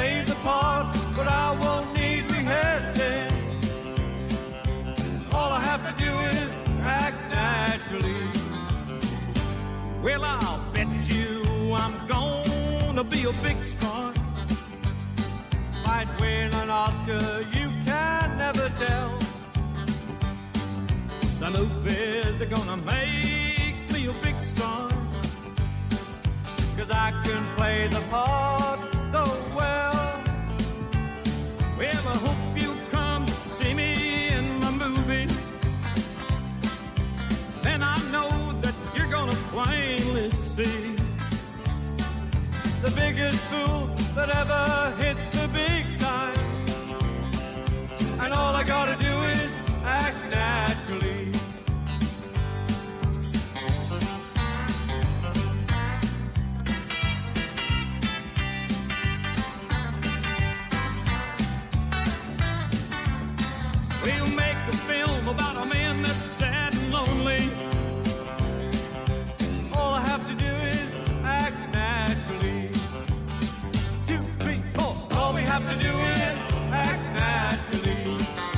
play the part, but I won't need rehearsing. All I have to do is act naturally. Well, I'll bet you I'm gonna be a big star. Might win an Oscar, you can never tell. The movies are gonna make me a big star, 'cause I can play the part so well. Well, I hope you come to see me in my movie. Then I know that you're gonna plainly see the biggest fool that ever hit the big time. And all I gotta do is act naturally. We'll make a film about a man that's sad and lonely. All I have to do is act naturally. Two, three, four. All we have to do is act naturally.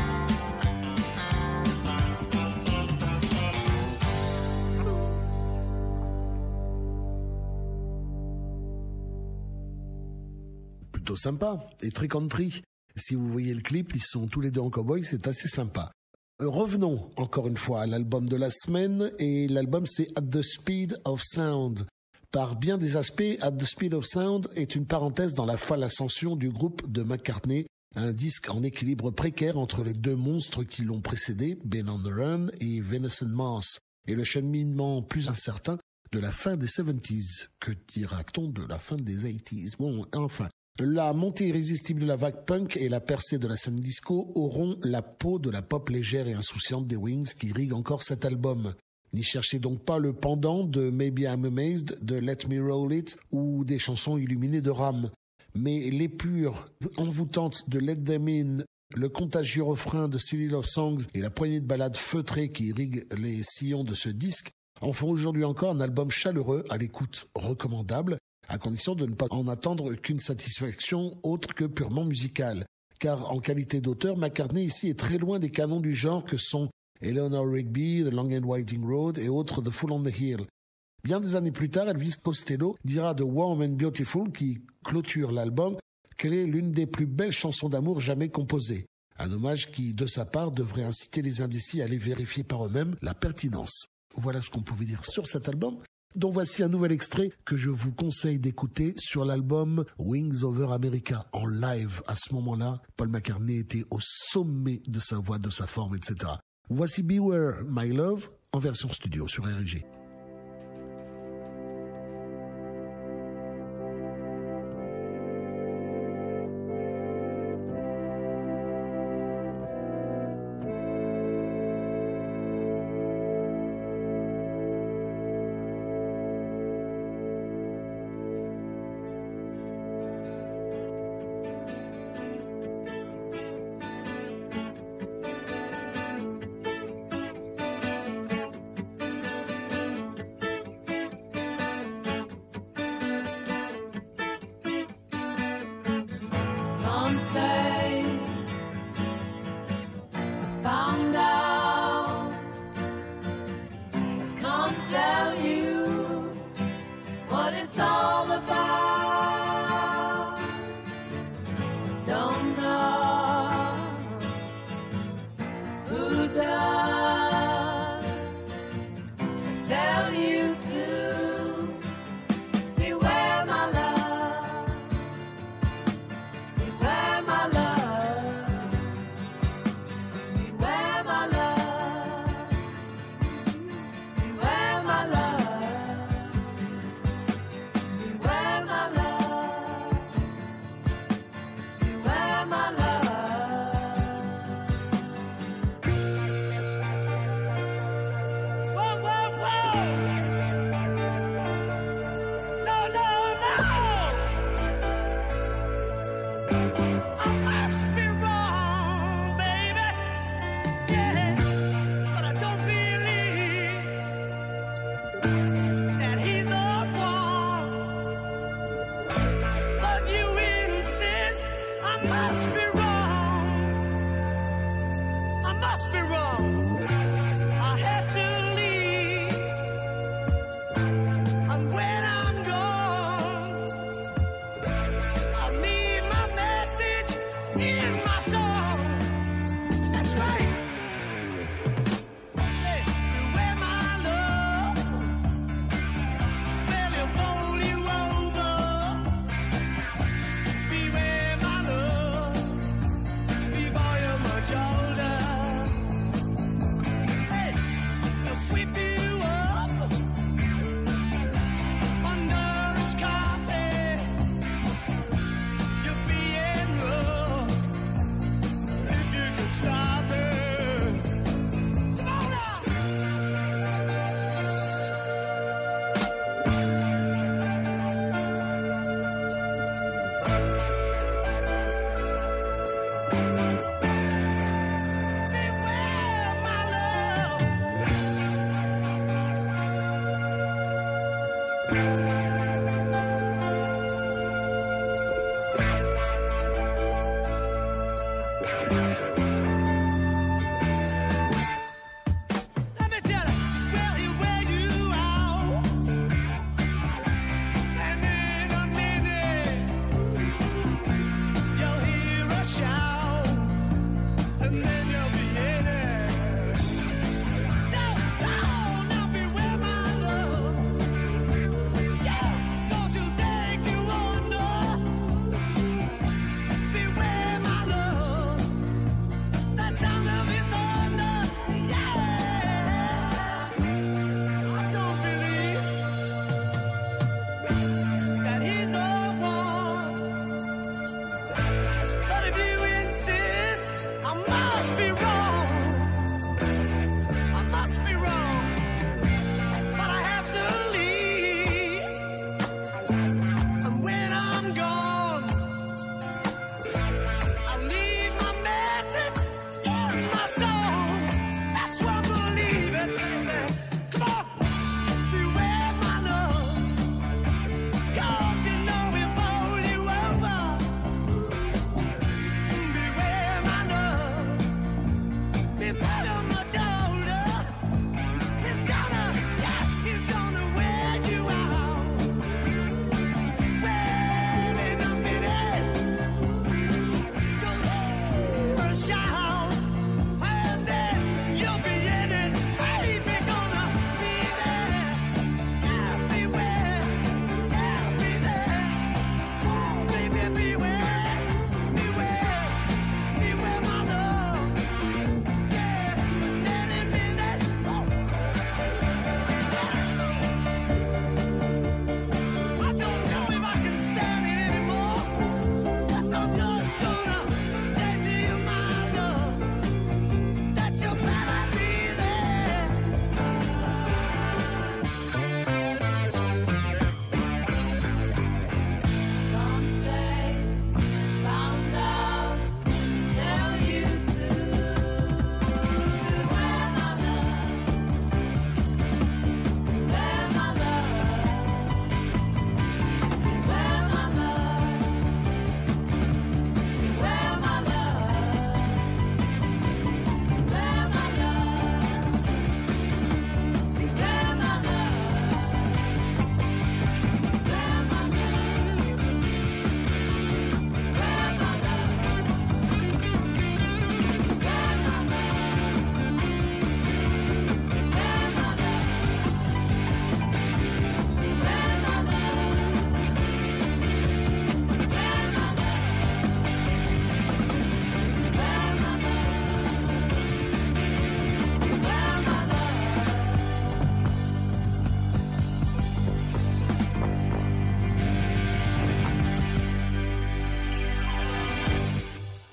Plutôt sympa et très country. Si vous voyez le clip, ils sont tous les deux en cowboy, c'est assez sympa. Euh, revenons encore une fois à l'album de la semaine, et l'album c'est At the Speed of Sound. Par bien des aspects, At the Speed of Sound est une parenthèse dans la folle ascension du groupe de McCartney, un disque en équilibre précaire entre les deux monstres qui l'ont précédé, Been on the Run et Venus and Mars, et le cheminement plus incertain de la fin des soixante-dix. Que dira-t-on de la fin des quatre-vingt-dix? Bon, enfin... La montée irrésistible de la vague punk et la percée de la scène disco auront la peau de la pop légère et insouciante des Wings qui irrigue encore cet album. N'y cherchez donc pas le pendant de Maybe I'm Amazed, de Let Me Roll It ou des chansons illuminées de Ram. Mais l'épure envoûtante de Let Them In, le contagieux refrain de Silly Love Songs et la poignée de ballades feutrées qui irriguent les sillons de ce disque en font aujourd'hui encore un album chaleureux à l'écoute recommandable, à condition de ne pas en attendre qu'une satisfaction autre que purement musicale. Car en qualité d'auteur, McCartney ici est très loin des canons du genre que sont Eleanor Rigby, The Long and Winding Road et autres The Fool on the Hill. Bien des années plus tard, Elvis Costello dira de Warm and Beautiful, qui clôture l'album, qu'elle est l'une des plus belles chansons d'amour jamais composées. Un hommage qui, de sa part, devrait inciter les indécis à aller vérifier par eux-mêmes la pertinence. Voilà ce qu'on pouvait dire sur cet album, dont voici un nouvel extrait que je vous conseille d'écouter sur l'album Wings Over America en live. À ce moment-là, Paul McCartney était au sommet de sa voix, de sa forme, et cetera. Voici Beware My Love en version studio sur R G.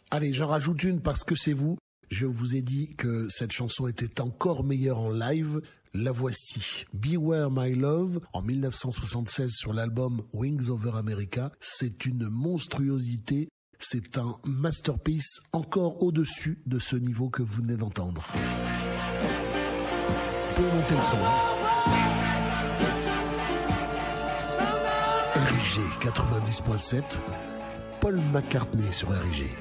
Allez, j'en rajoute une parce que c'est vous. Je vous ai dit que cette chanson était encore meilleure en live. La voici, Beware My Love, en mille neuf cent soixante-seize sur l'album Wings Over America. C'est une monstruosité, c'est un masterpiece encore au-dessus de ce niveau que vous venez d'entendre. Vous pouvez monter le son. R I G quatre-vingt-dix point sept, Paul McCartney sur R I G.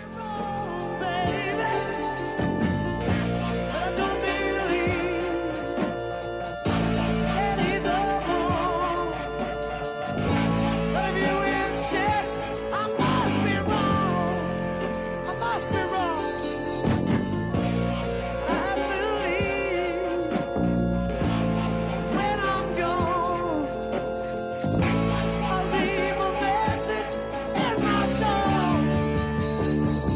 I'll leave a message in my soul.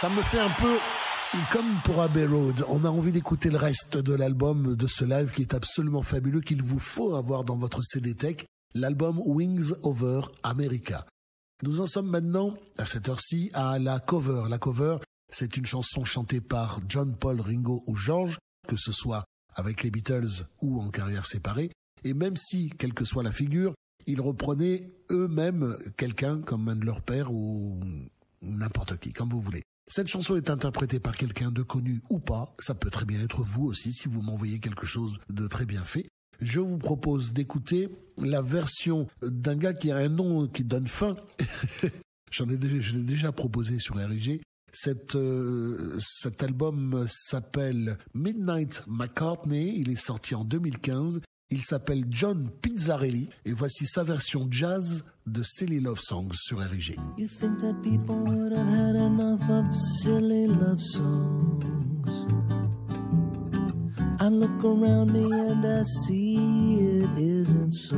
Ça me fait un peu comme pour Abbey Road. On a envie d'écouter le reste de l'album, de ce live qui est absolument fabuleux, qu'il vous faut avoir dans votre C D Tech, l'album Wings Over America. Nous en sommes maintenant, à cette heure-ci, à la cover. La cover, c'est une chanson chantée par John, Paul, Ringo ou George, que ce soit avec les Beatles ou en carrière séparée. Et même si, quelle que soit la figure, ils reprenaient eux-mêmes quelqu'un comme un de leurs pères ou n'importe qui, comme vous voulez. Cette chanson est interprétée par quelqu'un de connu ou pas. Ça peut très bien être vous aussi si vous m'envoyez quelque chose de très bien fait. Je vous propose d'écouter la version d'un gars qui a un nom qui donne faim. J'en ai déjà, je l'ai déjà proposé sur R I G. Cette, euh, cet album s'appelle Midnight McCartney. Il est sorti en deux mille quinze. Il s'appelle John Pizzarelli. Et voici sa version jazz de Silly Love Songs sur R I G. You think that people would have had enough of silly love songs? I look around me and I see it isn't so.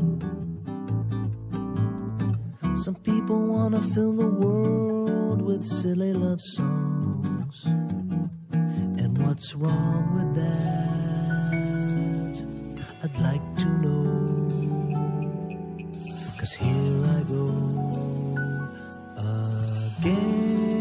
Some people want to fill the world with silly love songs. And what's wrong with that? I'd like to know. 'Cause here I go again.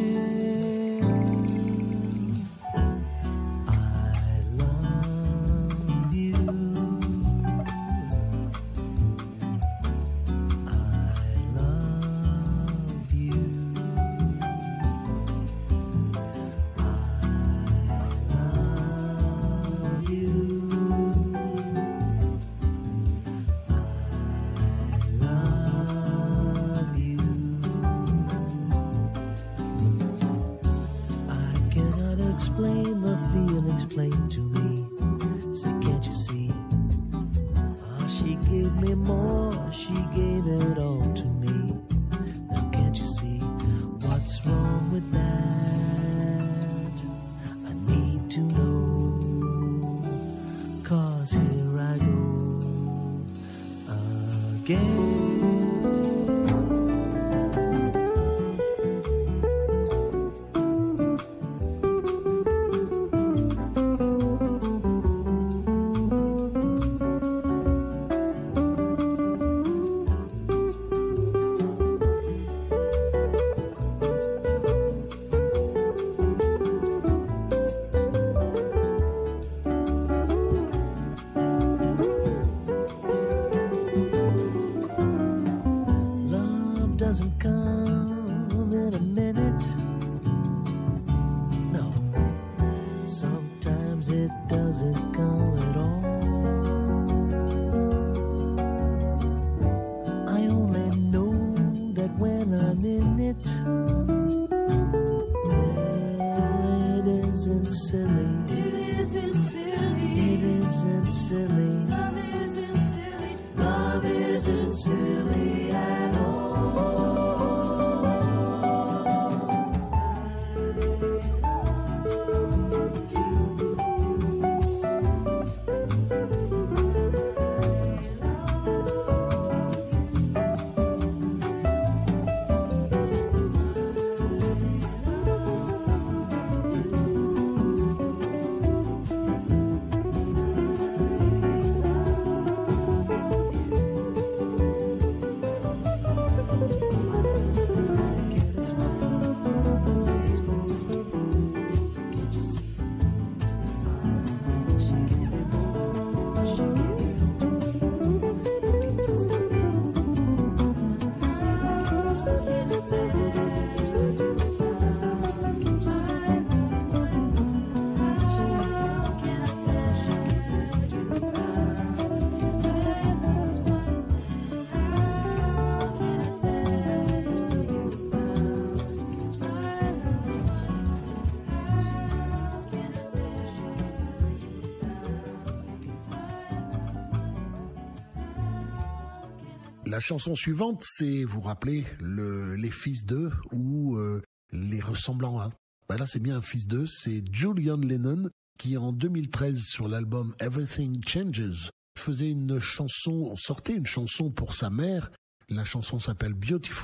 La chanson suivante, c'est, vous vous rappelez, le, les fils d'eux ou euh, les ressemblants à. Ben là, c'est bien un fils d'eux, c'est Julian Lennon qui, en deux mille treize, sur l'album Everything Changes, faisait une chanson, sortait une chanson pour sa mère. La chanson s'appelle Beautiful.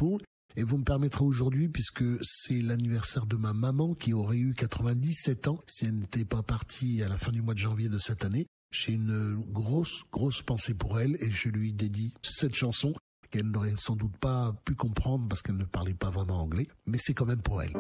Et vous me permettrez aujourd'hui, puisque c'est l'anniversaire de ma maman qui aurait eu quatre-vingt-dix-sept ans si elle n'était pas partie à la fin du mois de janvier de cette année. J'ai une grosse, grosse pensée pour elle et je lui dédie cette chanson qu'elle n'aurait sans doute pas pu comprendre parce qu'elle ne parlait pas vraiment anglais, mais c'est quand même pour elle.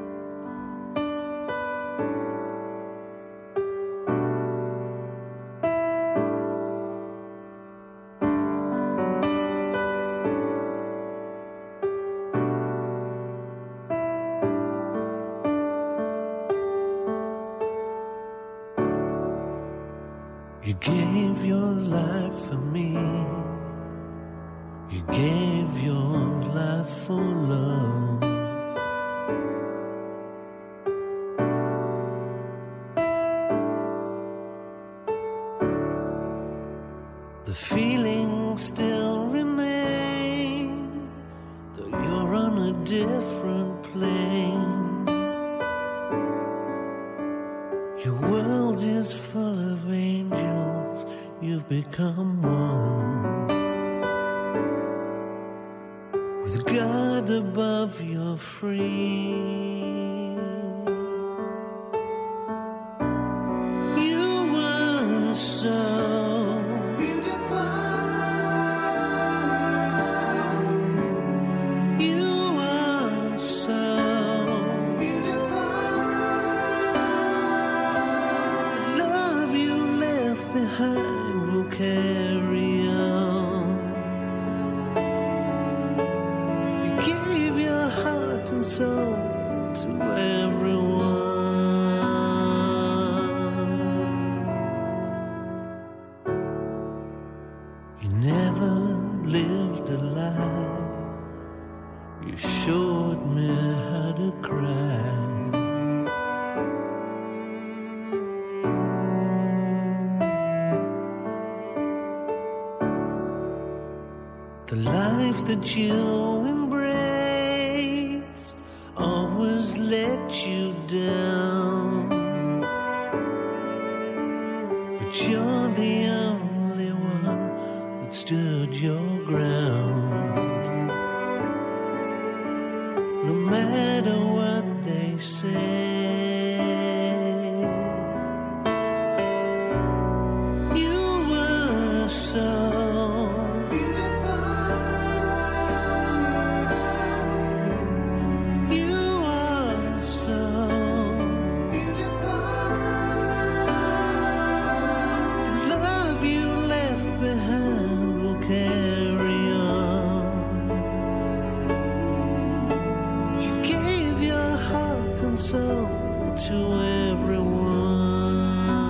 You gave your life for me. You gave your life for love. The feelings still remain, though you're on a different plane. Your world is full of angels, you've become one. With God above, you're free. You were so beautiful. You are so beautiful. Love you left behind will carry on. You gave your heart and soul to everyone. You never lived a lie. You showed me how to cry. The life that you embraced always let you down, but you're the only one that stood your ground. No matter what they say, you were so to everyone.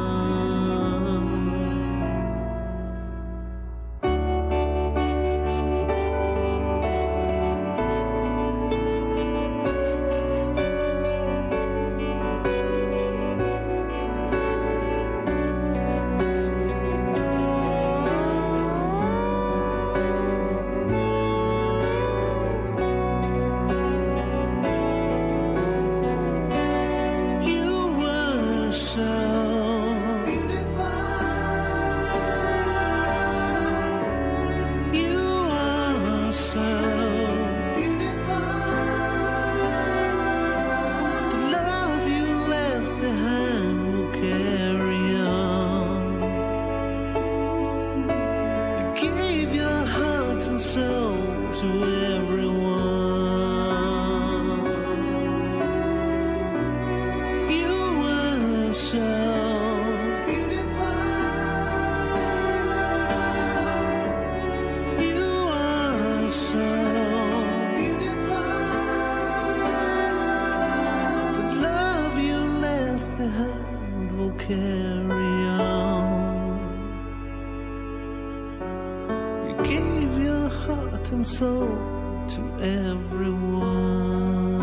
And soul to everyone.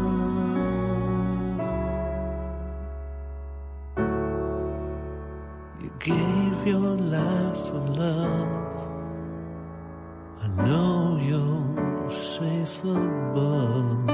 You gave your life for love. I know you're safe above.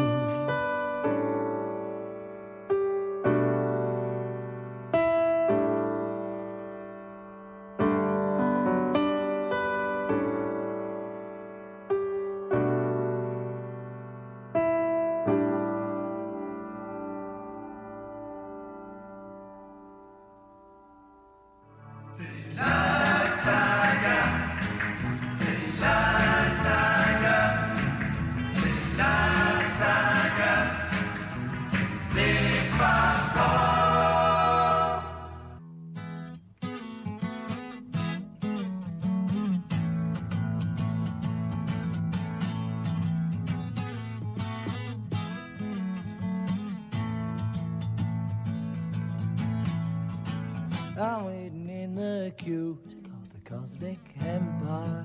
I'm waiting in the queue to go to the Cosmic Empire.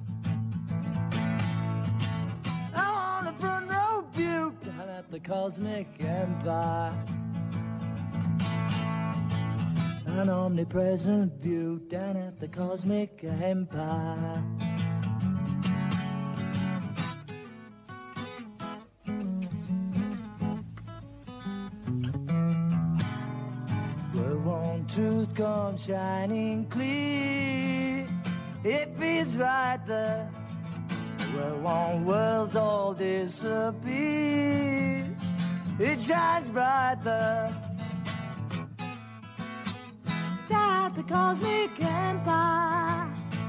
I'm on the front row view down at the Cosmic Empire. An omnipresent view down at the Cosmic Empire. Where one truth comes shining clear, it feels right there. Where one world's all disappear, it shines bright there. At the Cosmic Empire.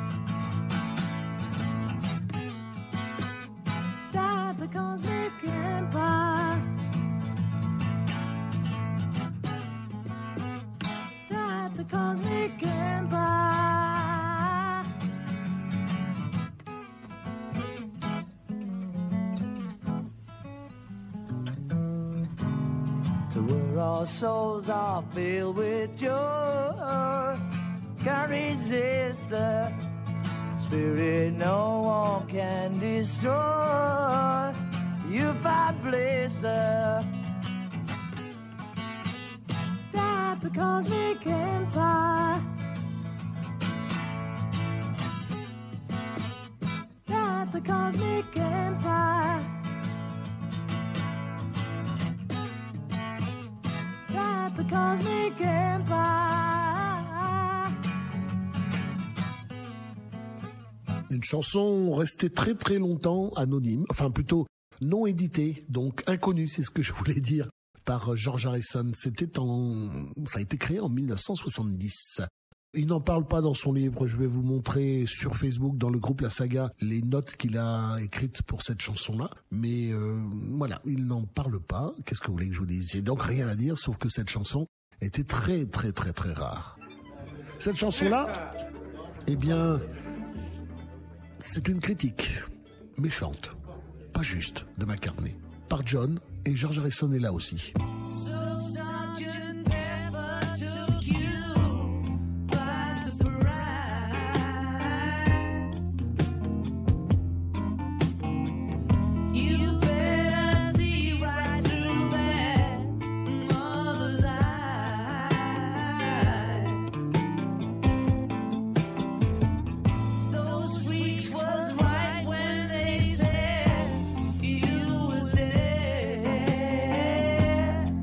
At the Cosmic Empire. At the Cosmic Empire. To where our souls are filled with joy, can't resist the spirit no one can destroy. You find bliss there at the Cosmic Empire. At the Cosmic Empire. At the Cosmic Empire. Une chanson restée très très longtemps anonyme, enfin plutôt non éditée, donc inconnue, c'est ce que je voulais dire, par George Harrison. C'était en, ça a été créé en mille neuf cent soixante-dix. Il n'en parle pas dans son livre. Je vais vous montrer sur Facebook, dans le groupe La Saga, les notes qu'il a écrites pour cette chanson-là. Mais euh, voilà, il n'en parle pas. Qu'est-ce que vous voulez que je vous dise? J'ai donc rien à dire, sauf que cette chanson était très très très très rare. Cette chanson-là, eh bien, c'est une critique méchante, pas juste, de McCartney, par John, et George Harrison est là aussi. Yeah.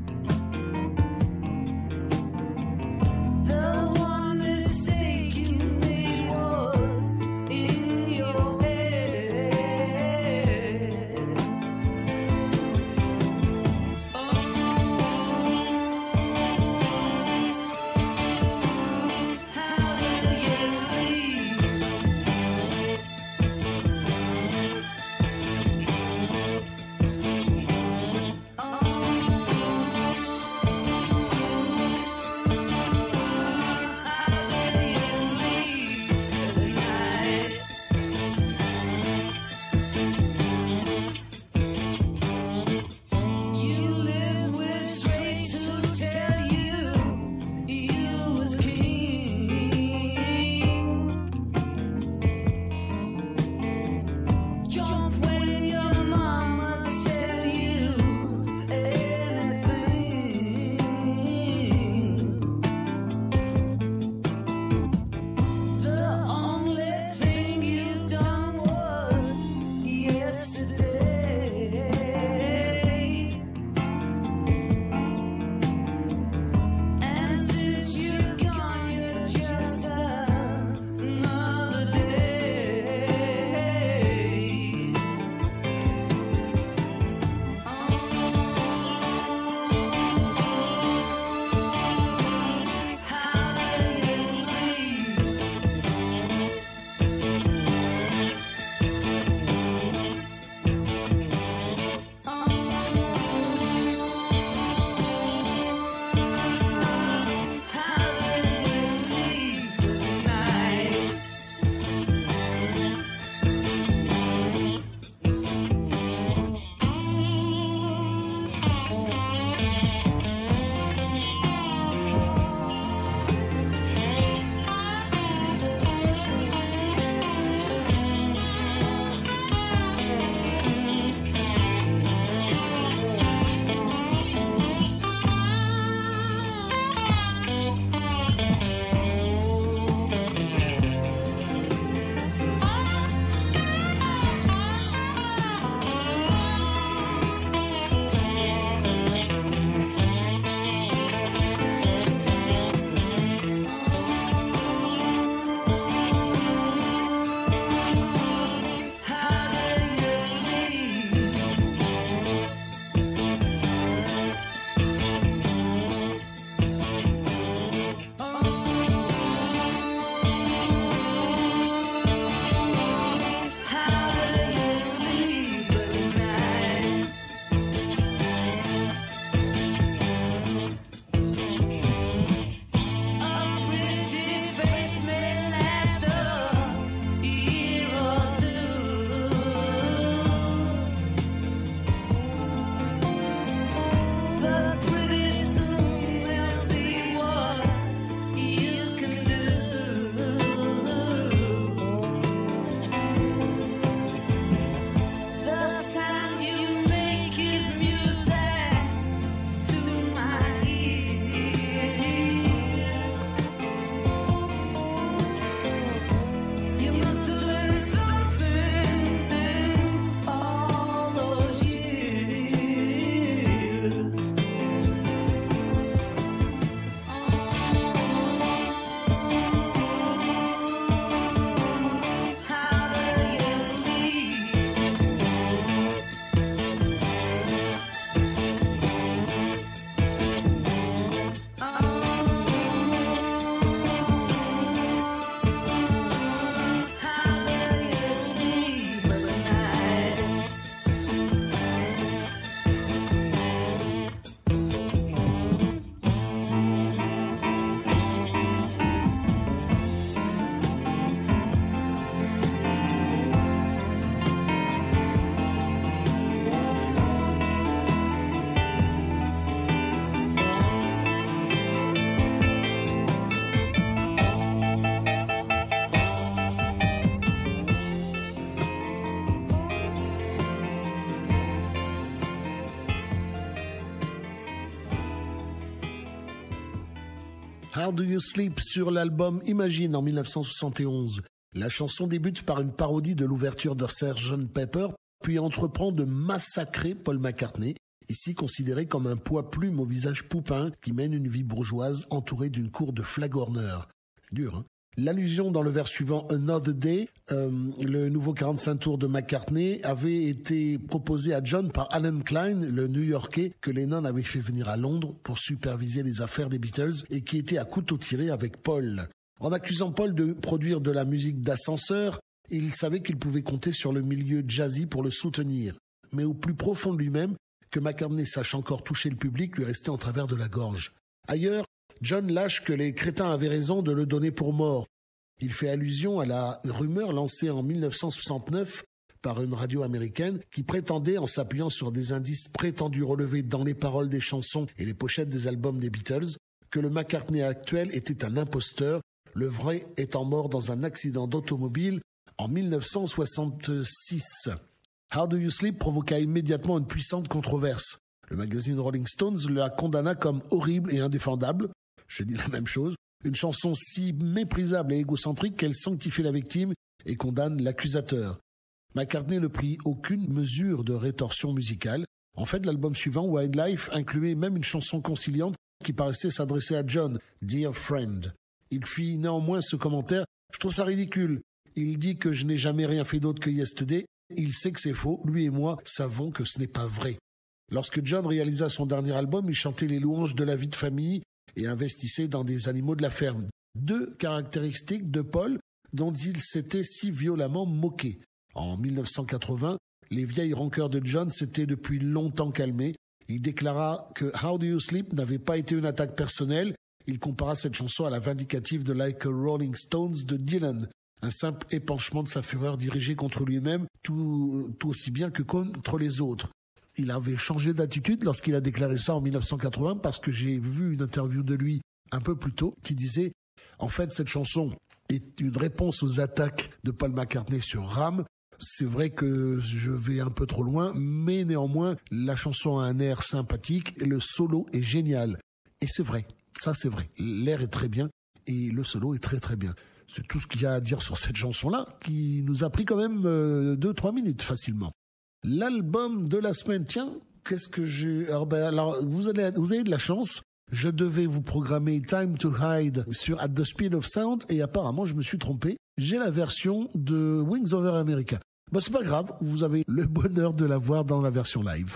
How Do You Sleep sur l'album Imagine en dix-neuf cent soixante et onze. La chanson débute par une parodie de l'ouverture de sergeant Pepper, puis entreprend de massacrer Paul McCartney, ici considéré comme un poids-plume au visage poupin qui mène une vie bourgeoise entourée d'une cour de flagorneurs. C'est dur, hein? L'allusion dans le vers suivant, Another Day, euh, le nouveau quarante-cinq tours de McCartney, avait été proposé à John par Alan Klein, le New-Yorkais que Lennon avait fait venir à Londres pour superviser les affaires des Beatles et qui était à couteau tiré avec Paul. En accusant Paul de produire de la musique d'ascenseur, il savait qu'il pouvait compter sur le milieu jazzy pour le soutenir. Mais au plus profond de lui-même, que McCartney sache encore toucher le public lui restait en travers de la gorge. Ailleurs, John lâche que les crétins avaient raison de le donner pour mort. Il fait allusion à la rumeur lancée en dix-neuf cent soixante-neuf par une radio américaine qui prétendait, en s'appuyant sur des indices prétendus relevés dans les paroles des chansons et les pochettes des albums des Beatles, que le McCartney actuel était un imposteur, le vrai étant mort dans un accident d'automobile en dix-neuf cent soixante-six. How Do You Sleep provoqua immédiatement une puissante controverse. Le magazine Rolling Stones la condamna comme horrible et indéfendable. Je dis la même chose. Une chanson si méprisable et égocentrique qu'elle sanctifie la victime et condamne l'accusateur. McCartney ne prit aucune mesure de rétorsion musicale. En fait, l'album suivant, Wildlife, incluait même une chanson conciliante qui paraissait s'adresser à John, Dear Friend. Il fit néanmoins ce commentaire « Je trouve ça ridicule. Il dit que je n'ai jamais rien fait d'autre que Yesterday. Il sait que c'est faux. Lui et moi savons que ce n'est pas vrai. » Lorsque John réalisa son dernier album, il chantait les louanges de la vie de famille et investissait dans des animaux de la ferme. Deux caractéristiques de Paul dont il s'était si violemment moqué. En dix-neuf cent quatre-vingts, les vieilles rancœurs de John s'étaient depuis longtemps calmées. Il déclara que How Do You Sleep n'avait pas été une attaque personnelle. Il compara cette chanson à la vindicative de Like a Rolling Stones de Dylan, un simple épanchement de sa fureur dirigée contre lui-même, tout, tout aussi bien que contre les autres. Il avait changé d'attitude lorsqu'il a déclaré ça en dix-neuf cent quatre-vingts parce que j'ai vu une interview de lui un peu plus tôt qui disait « En fait, cette chanson est une réponse aux attaques de Paul McCartney sur Ram. C'est vrai que je vais un peu trop loin, mais néanmoins, la chanson a un air sympathique et le solo est génial. » Et c'est vrai, ça c'est vrai. L'air est très bien et le solo est très très bien. C'est tout ce qu'il y a à dire sur cette chanson-là qui nous a pris quand même euh, deux trois minutes facilement. L'album de la semaine, tiens, qu'est-ce que j'ai... Alors, ben, alors vous, allez, vous avez de la chance, je devais vous programmer Time to Hide sur At the Speed of Sound et apparemment je me suis trompé, j'ai la version de Wings Over America. Bon, c'est pas grave, vous avez le bonheur de la voir dans la version live.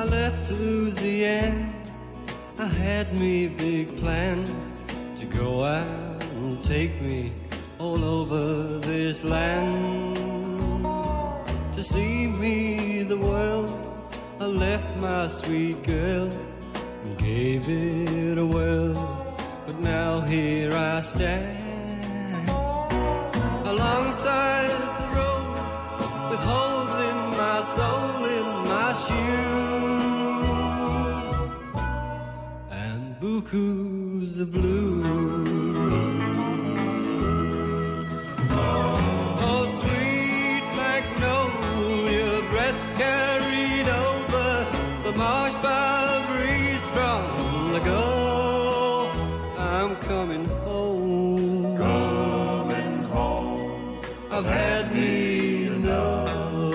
left Louisiana, I had me big plans to go out and take me all over this land. To see me the world, I left my sweet girl and gave it a whirl. But now here I stand alongside the road, with holes in my soul, in my shoes, and bukus of blue. Oh, sweet magnolia, breath carried over the marsh by breeze from the Gulf. I'm coming home, coming home. I've had me enough.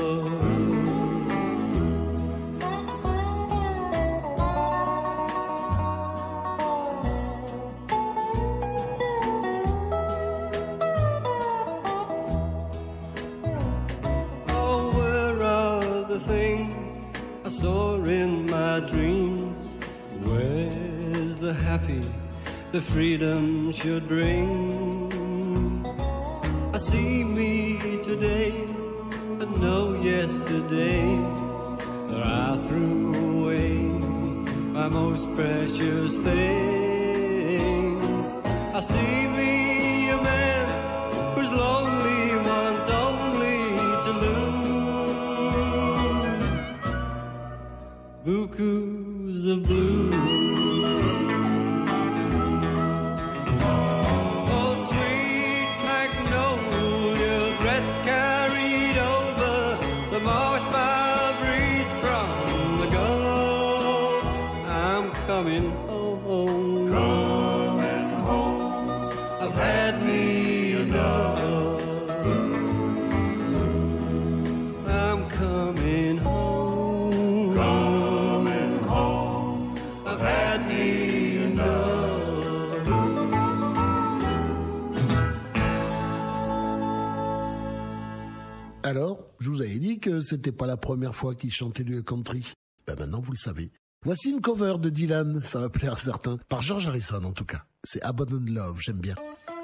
Oh, where are the things I saw in my dreams? Where's the happy the freedom should bring? I see me today and know yesterday that I threw away my most precious things. I see me a man who's lonely wants only to lose bukus of blue. Coming home, coming home. I've had me enough. I'm coming home, coming home. I've had me enough. Alors, je vous avais dit que c'était pas la première fois qu'il chantait du country. Ben maintenant, vous le savez. Voici une cover de Dylan, ça va plaire à certains, par George Harrison en tout cas. C'est Abandoned Love, j'aime bien.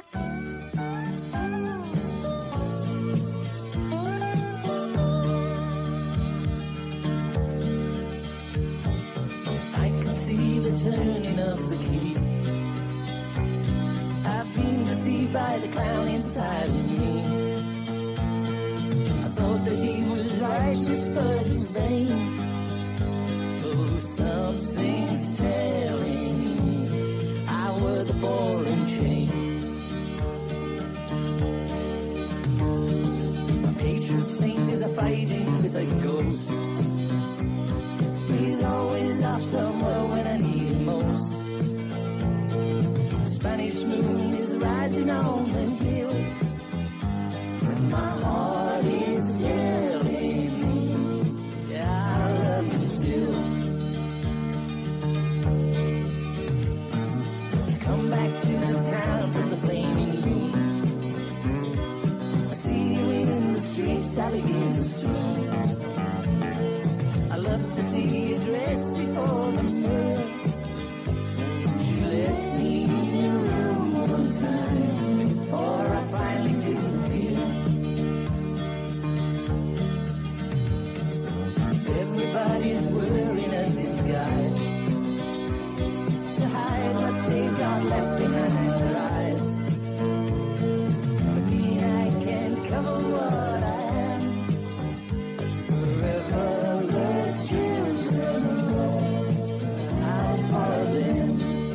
I can see the turning of the key. I've been deceived by the clown inside of me. I thought that he was righteous, but he's vain. Something's telling me I were the ball and chain. My patron saint is a fighting with a ghost. He's always off somewhere when I need him most. The Spanish moon is rising on the hill, and my heart is telling me I love you still. Come back to the town from the flaming moon. I see you in the streets, I begin to swoon. I love to see you dressed before the mirror. You let me in your room one time before I finally disappear. Everybody's wearing a disguise to hide what they've got left behind their eyes. But me, I can't cover what I am. Wherever the children go, I'll follow them.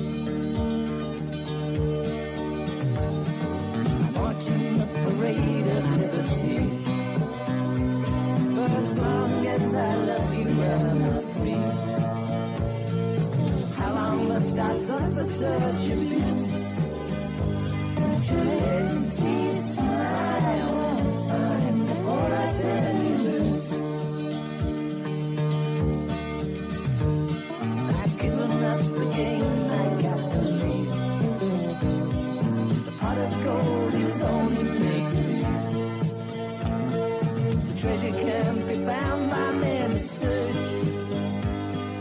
I'm watching the parade of liberty. But as long as I love you, I'm free. How long must I suffer such abuse? Won't you let me see smile one time before I turn you loose? I've given up the game, I got to leave. The pot of gold is only make-believe. The treasure can't be found by mere search.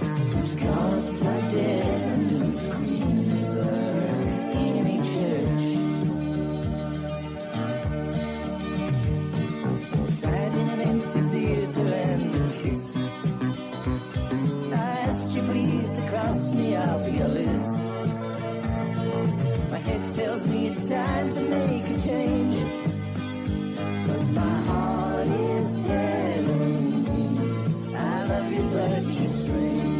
whose gods are dead and whose queens are in a church. Sat in an empty theater and a kiss. I asked you please to cross me off your list. My head tells me it's time to make a change, but my heart is telling me I love you but you're strange.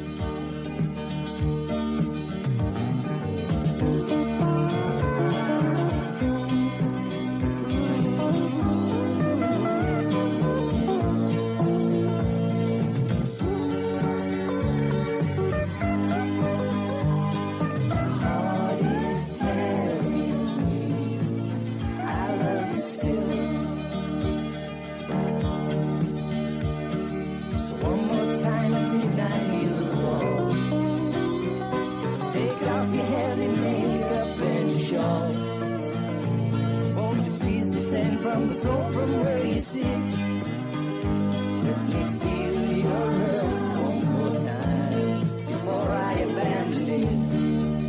From the throne, from where you sit, let me feel your love one more time before I abandon it.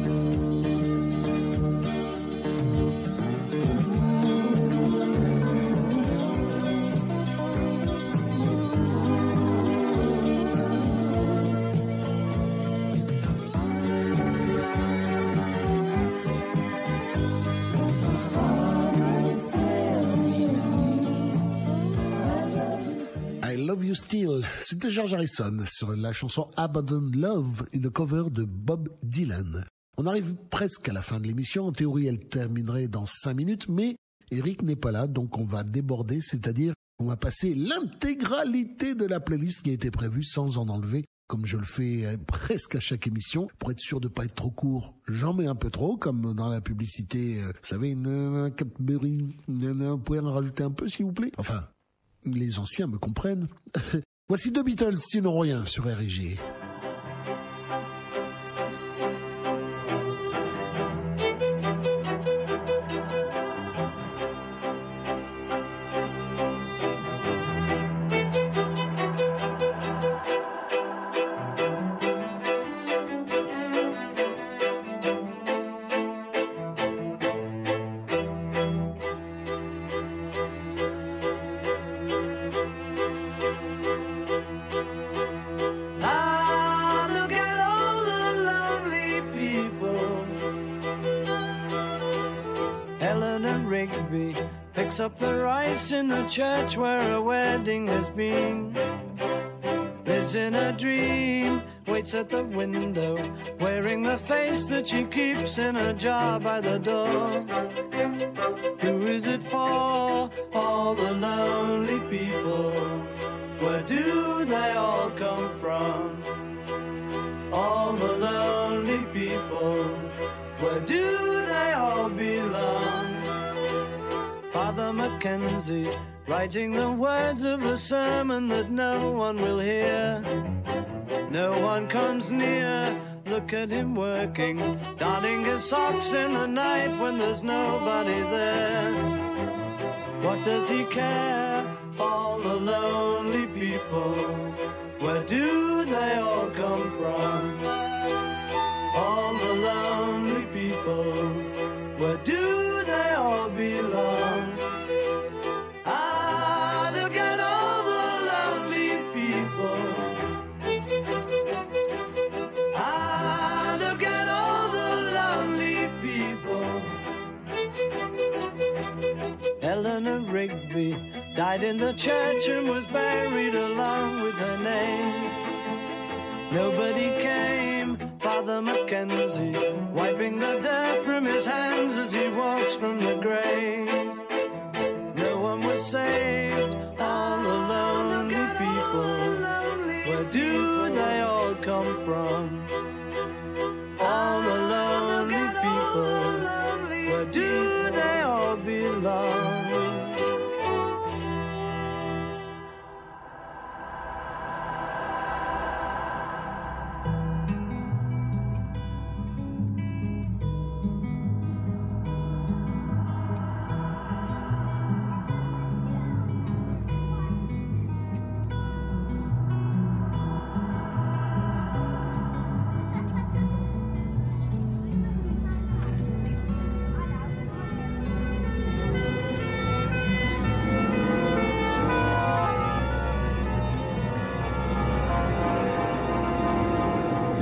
Love You Still, c'était George Harrison sur la chanson Abandoned Love, une cover de Bob Dylan. On arrive presque à la fin de l'émission, en théorie elle terminerait dans cinq minutes, mais Eric n'est pas là, donc on va déborder, c'est-à-dire on va passer l'intégralité de la playlist qui a été prévue sans en enlever, comme je le fais presque à chaque émission. Pour être sûr de ne pas être trop court, j'en mets un peu trop, comme dans la publicité, euh, vous savez, une Cadbury, vous pouvez en rajouter un peu s'il vous plaît. Enfin, les anciens me comprennent. Voici deux Beatles, sinon rien, sur R I G. Up the rice in the church where a wedding has been. Lives in a dream, waits at the window, wearing the face that she keeps in a jar by the door. Who is it for? All the lonely people. Where do they all come from? All the lonely people. Where do they all belong? Father Mackenzie, writing the words of a sermon that no one will hear. No one comes near, look at him working, darning his socks in the night when there's nobody there. What does he care? All the lonely people, where do they all come from? All the lonely people, where do they all belong? Ah, look at all the lonely people. Ah, look at all the lonely people. Eleanor Rigby died in the church and was buried along with her name. Nobody came, Father Mackenzie, wiping the dirt from his hands as he walks from the grave. No one was saved, all the lonely people. Where do they all come from? All the lonely people. Where do they all belong?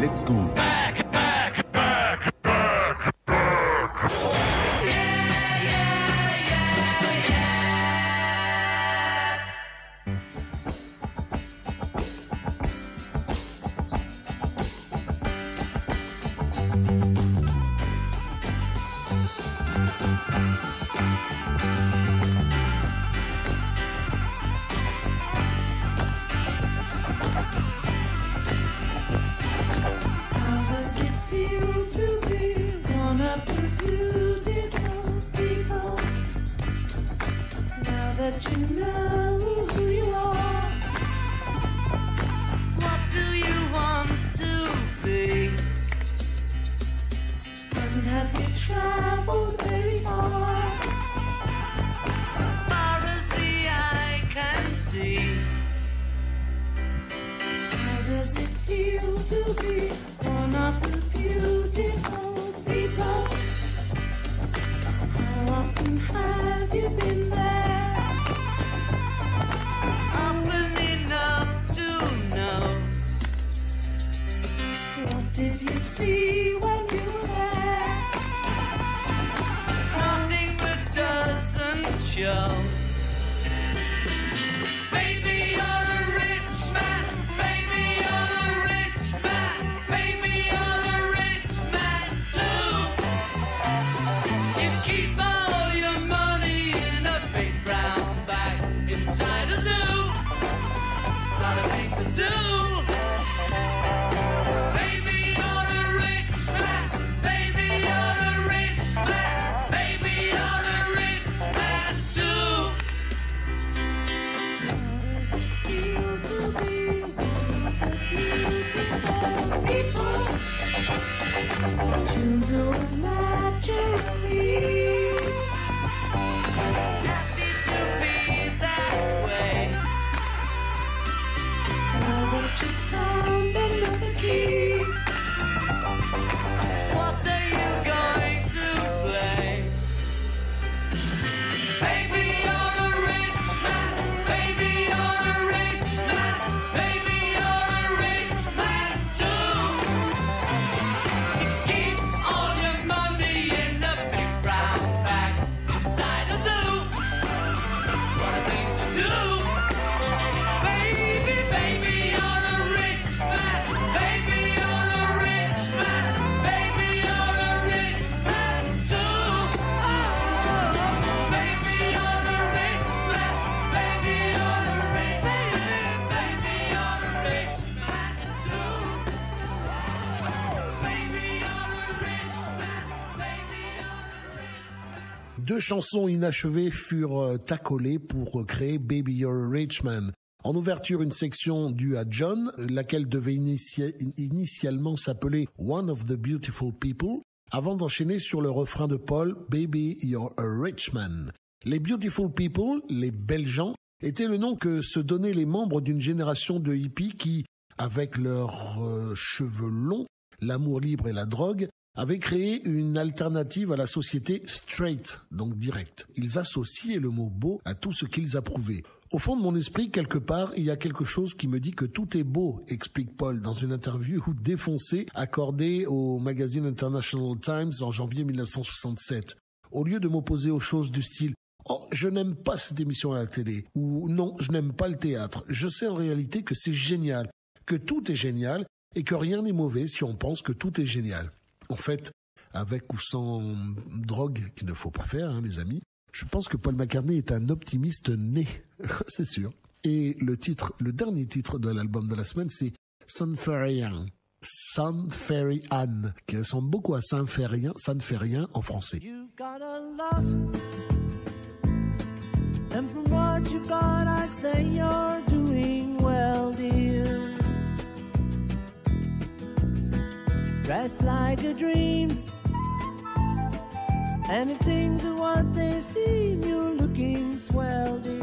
Let's go. Back, back, back, back, back. That you know who you are. What do you want to be? And have you traveled very far? Far as the eye can see. How does it feel to be one of the beautiful people? How often have you been there? Did you see when you were there? Nothing that doesn't show. Baby, you're a rich man. Baby, you're a rich man. Baby, you're a rich man too. You keep all your money in a big brown bag inside a zoo. Not a thing to do. Deux chansons inachevées furent accolées pour créer Baby You're a Rich Man. En ouverture, une section due à John, laquelle devait initia- initialement s'appeler One of the Beautiful People, avant d'enchaîner sur le refrain de Paul, Baby You're a Rich Man. Les Beautiful People, les belles gens, étaient le nom que se donnaient les membres d'une génération de hippies qui, avec leurs euh, cheveux longs, l'amour libre et la drogue, avaient créé une alternative à la société straight, donc directe. Ils associaient le mot beau à tout ce qu'ils approuvaient. Au fond de mon esprit, quelque part, il y a quelque chose qui me dit que tout est beau, explique Paul dans une interview défoncée accordée au magazine International Times en janvier mille neuf cent soixante-sept. Au lieu de m'opposer aux choses du style « Oh, je n'aime pas cette émission à la télé » ou « Non, je n'aime pas le théâtre », je sais en réalité que c'est génial, que tout est génial et que rien n'est mauvais si on pense que tout est génial. En fait, avec ou sans drogue, qu'il ne faut pas faire, hein, les amis, je pense que Paul McCartney est un optimiste né, c'est sûr. Et le titre, le dernier titre de l'album de la semaine, c'est Sun Fairy Ann. Sun Fairy Ann, qui ressemble beaucoup à Ça ne fait rien, ça ne fait rien en français. You've got a lot, and from what you've got, I'd say you're doing well, dear. Dressed like a dream, and if things are what they seem, you're looking swell, dear.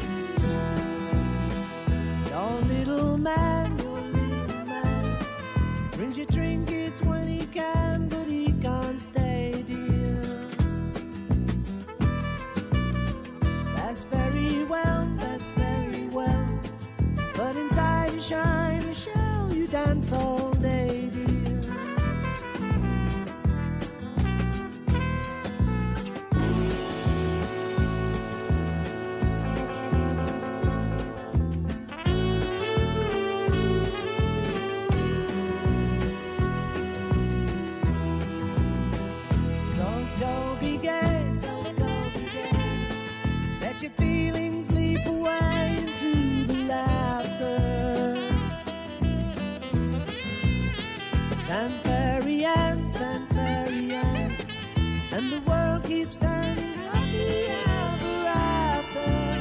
Your little man, your little man your trinkets when he can, but he can't stay, dear. That's very well, that's very well, but inside you shine a shell, you dance all day, dear. Your feelings leap away into the laughter. San Fairy Ann, San Fairy Ann, and the world keeps turning happy ever after.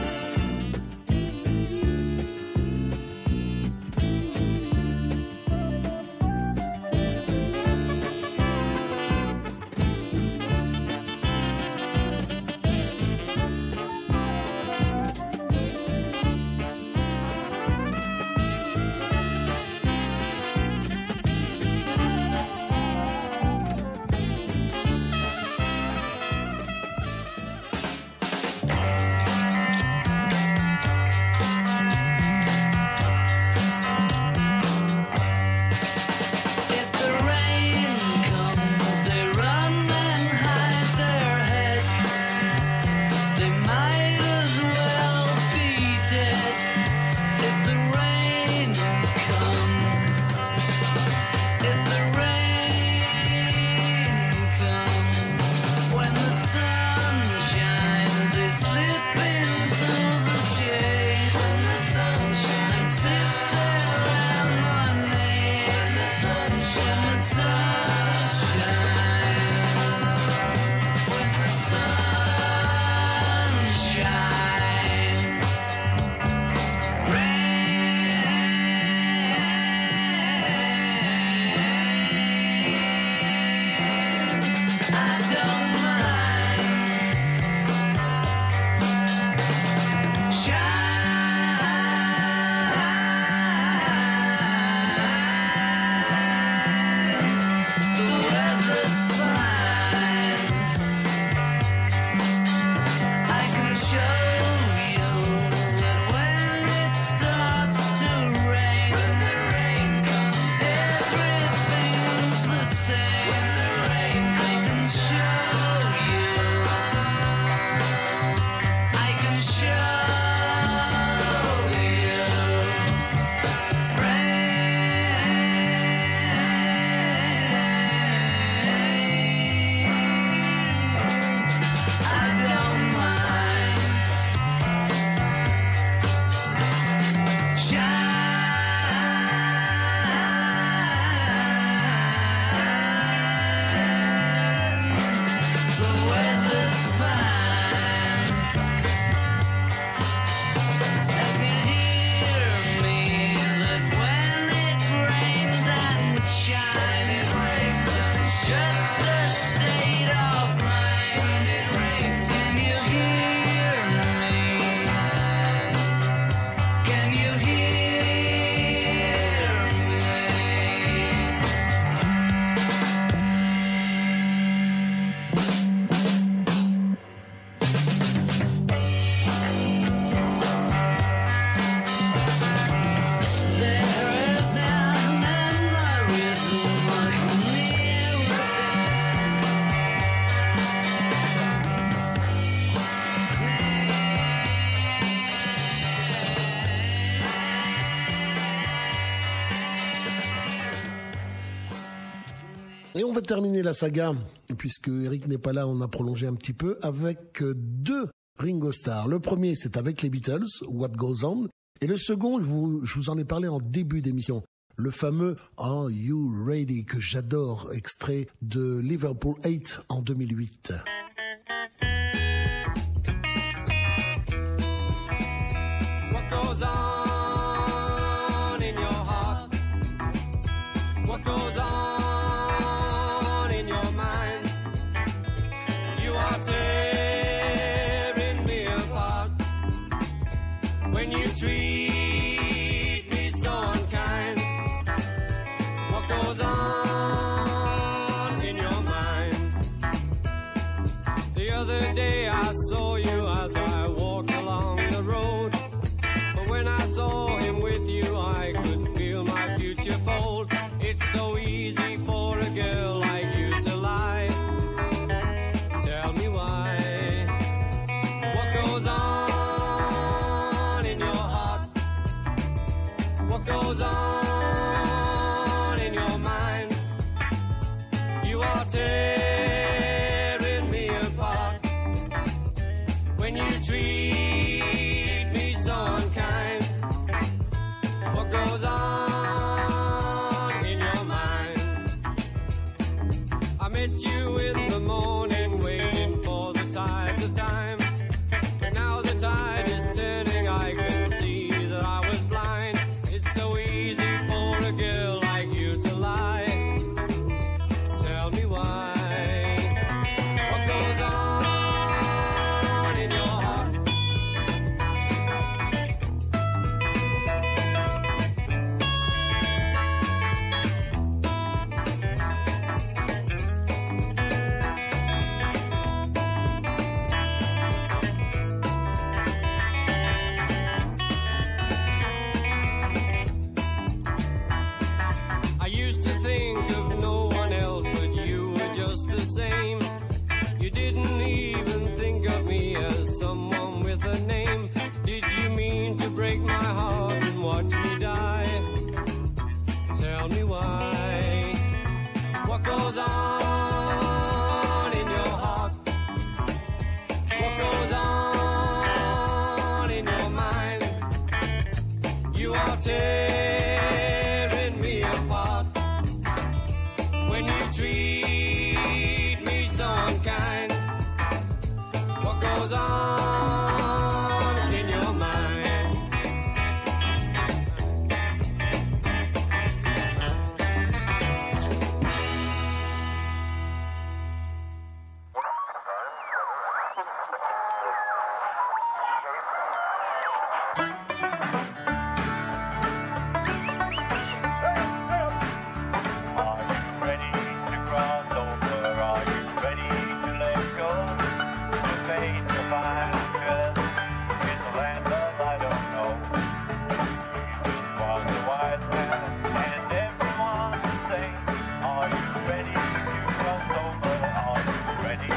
Et on va terminer la saga, puisque Eric n'est pas là, on a prolongé un petit peu, avec deux Ringo Starr. Le premier, c'est avec les Beatles, What Goes On, et le second, je vous, je vous en ai parlé en début d'émission, le fameux Are You Ready, que j'adore, extrait de Liverpool huit en deux mille huit. What goes on in your heart? What goes on in your mind? You are tearing me apart when you treat me so unkind. What goes on goes on in your mind? You are tearing me apart when you treat me so unkind. What goes on in your mind? I met you in the morning waiting for the tides of time. But now the tide is turning, I can see that I was blind. It's so easy for a girl like you to lie. Tell me why. What goes on in your heart? I used to think of no one else, but you were just the same. You didn't even think of me as someone with a name. Did you mean to break my heart and watch me die? Tell me why. What goes on in your heart? What goes on in your mind? You are tearing me apart when you treat me so unkind. What goes on in your mind? Ready to cross over? Are you ready to let go? To face the final curse in the land of I don't know. Jesus was a wise man and everyone the same. Are you ready to cross over? Are you ready?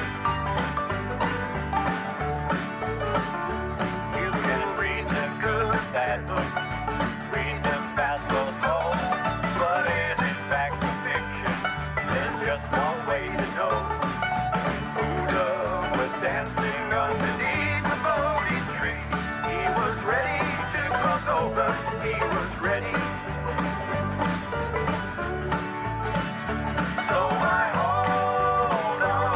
You can read the good, bad book, read them fast or slow, but is it fact or fiction? There's just one way to know. Buddha was dancing underneath the Bodhi tree. He was ready to cross over. He was ready. So I hold on,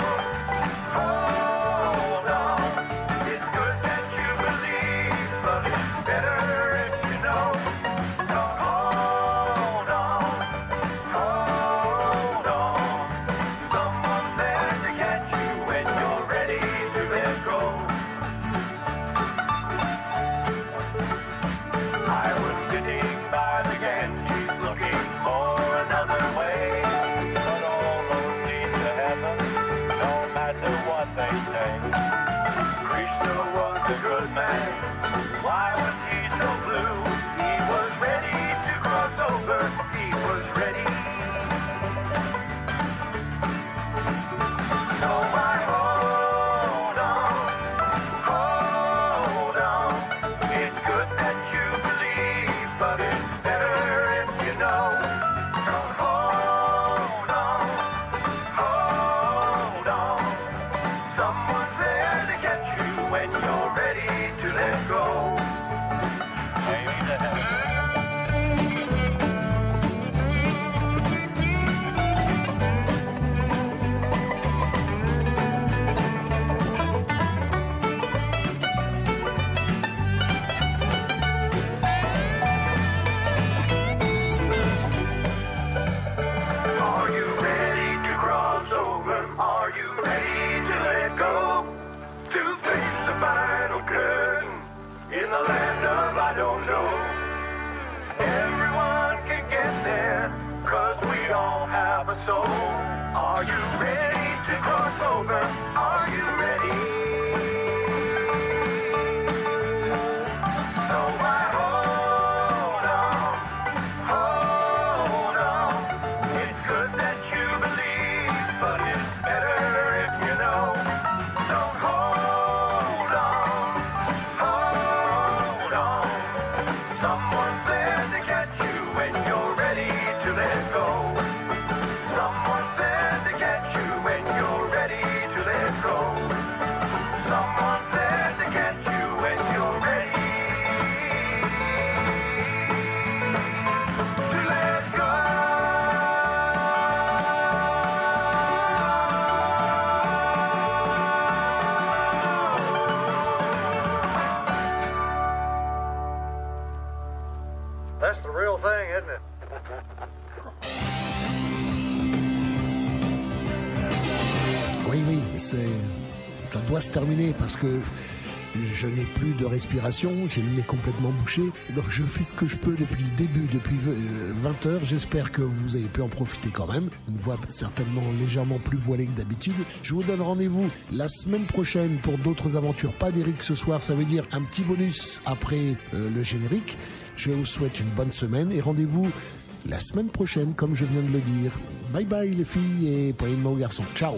hold on. It's good that you believe, but it's better if you know. So hold on, hold on. Someone's there to catch you when you're ready to let go. I was sitting by the Ganges looking for another way, but all roads lead to heaven, no matter what they say. Krishna was a good man. Why was he so blue? He was ready to cross over. He was ready. So I hold on, hold on. It's good that you believe, but it's better if you know. So hold on, hold on. Someone's there to catch you when you're ready to let go. Maybe the Are you ready to cross over? Are you ready to let go? To face the final curtain in the land of I don't know. Everyone can get there, cause we all have a soul. Are you ready to cross over? Are you ready? So I hold on, hold on. It's good that you believe, but it's better if you know. So hold on, hold on. Someone's there to catch you That's the real thing, isn't it? Oui, oui, c'est, ça doit se terminer parce que je n'ai plus de respiration, j'ai le nez complètement bouché, donc je fais ce que je peux depuis le début, depuis vingt heures. J'espère que vous avez pu en profiter quand même. Une voix certainement légèrement plus voilée que d'habitude. Je vous donne rendez-vous la semaine prochaine pour d'autres aventures. Pas d'Eric ce soir, ça veut dire un petit bonus après euh, le générique. Je vous souhaite une bonne semaine et rendez-vous la semaine prochaine, comme je viens de le dire. Bye bye les filles et poignée de main aux garçons. Ciao.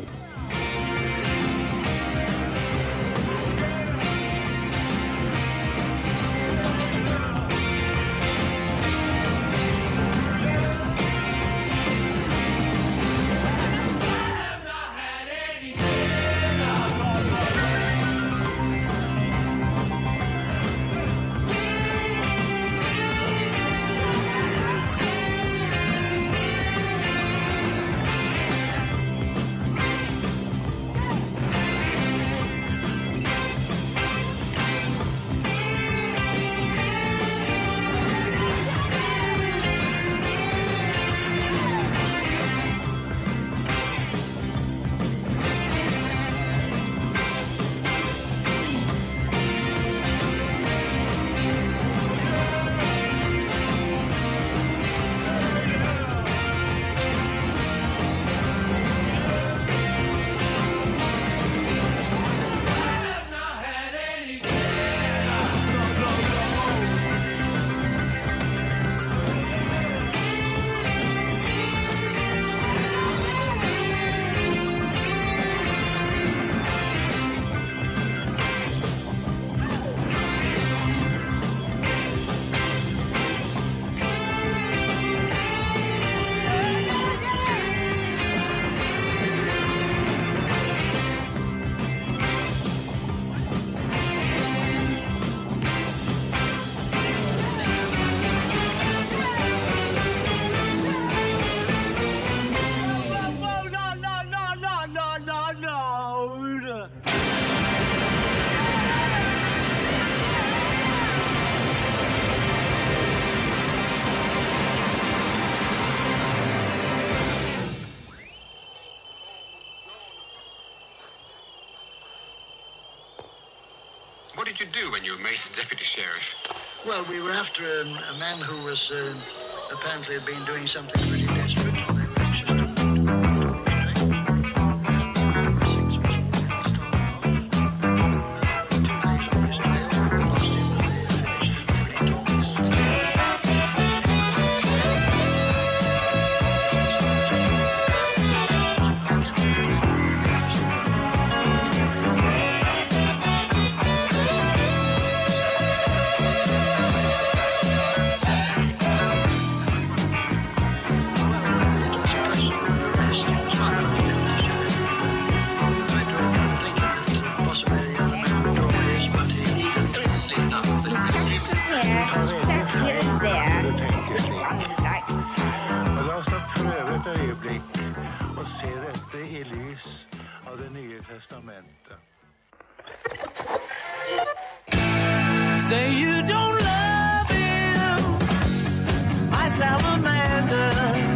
What did you do when you were made deputy sheriff? Well, we were after a, a man who was uh, apparently had been doing something pretty desperate. Say you don't love him, my salamander.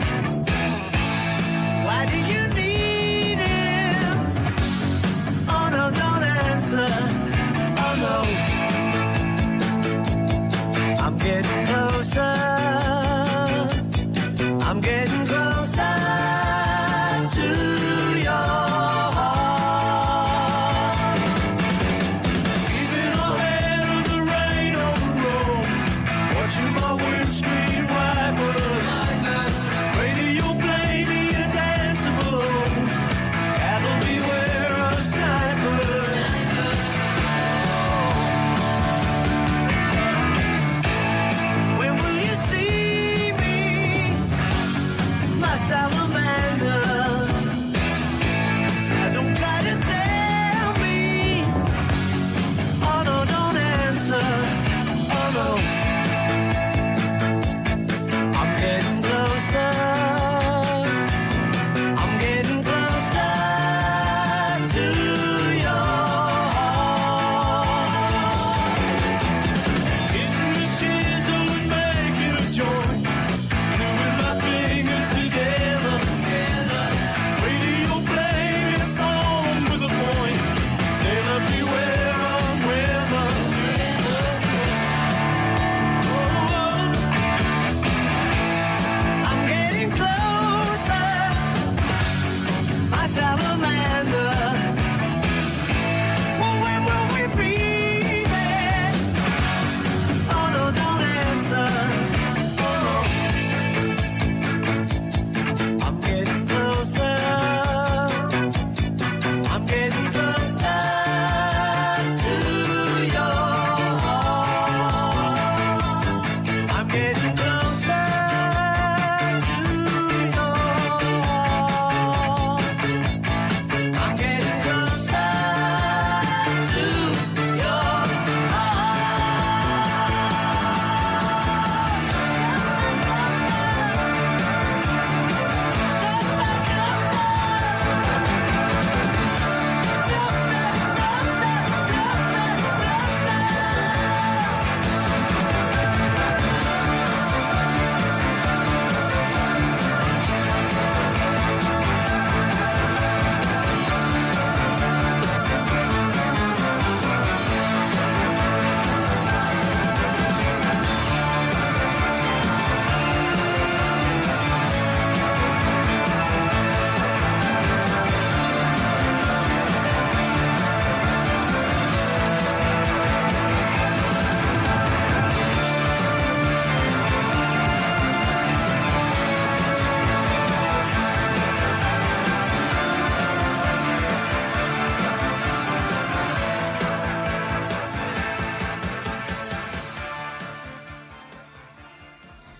Why do you need him? Oh no, don't answer. Oh no, I'm getting closer.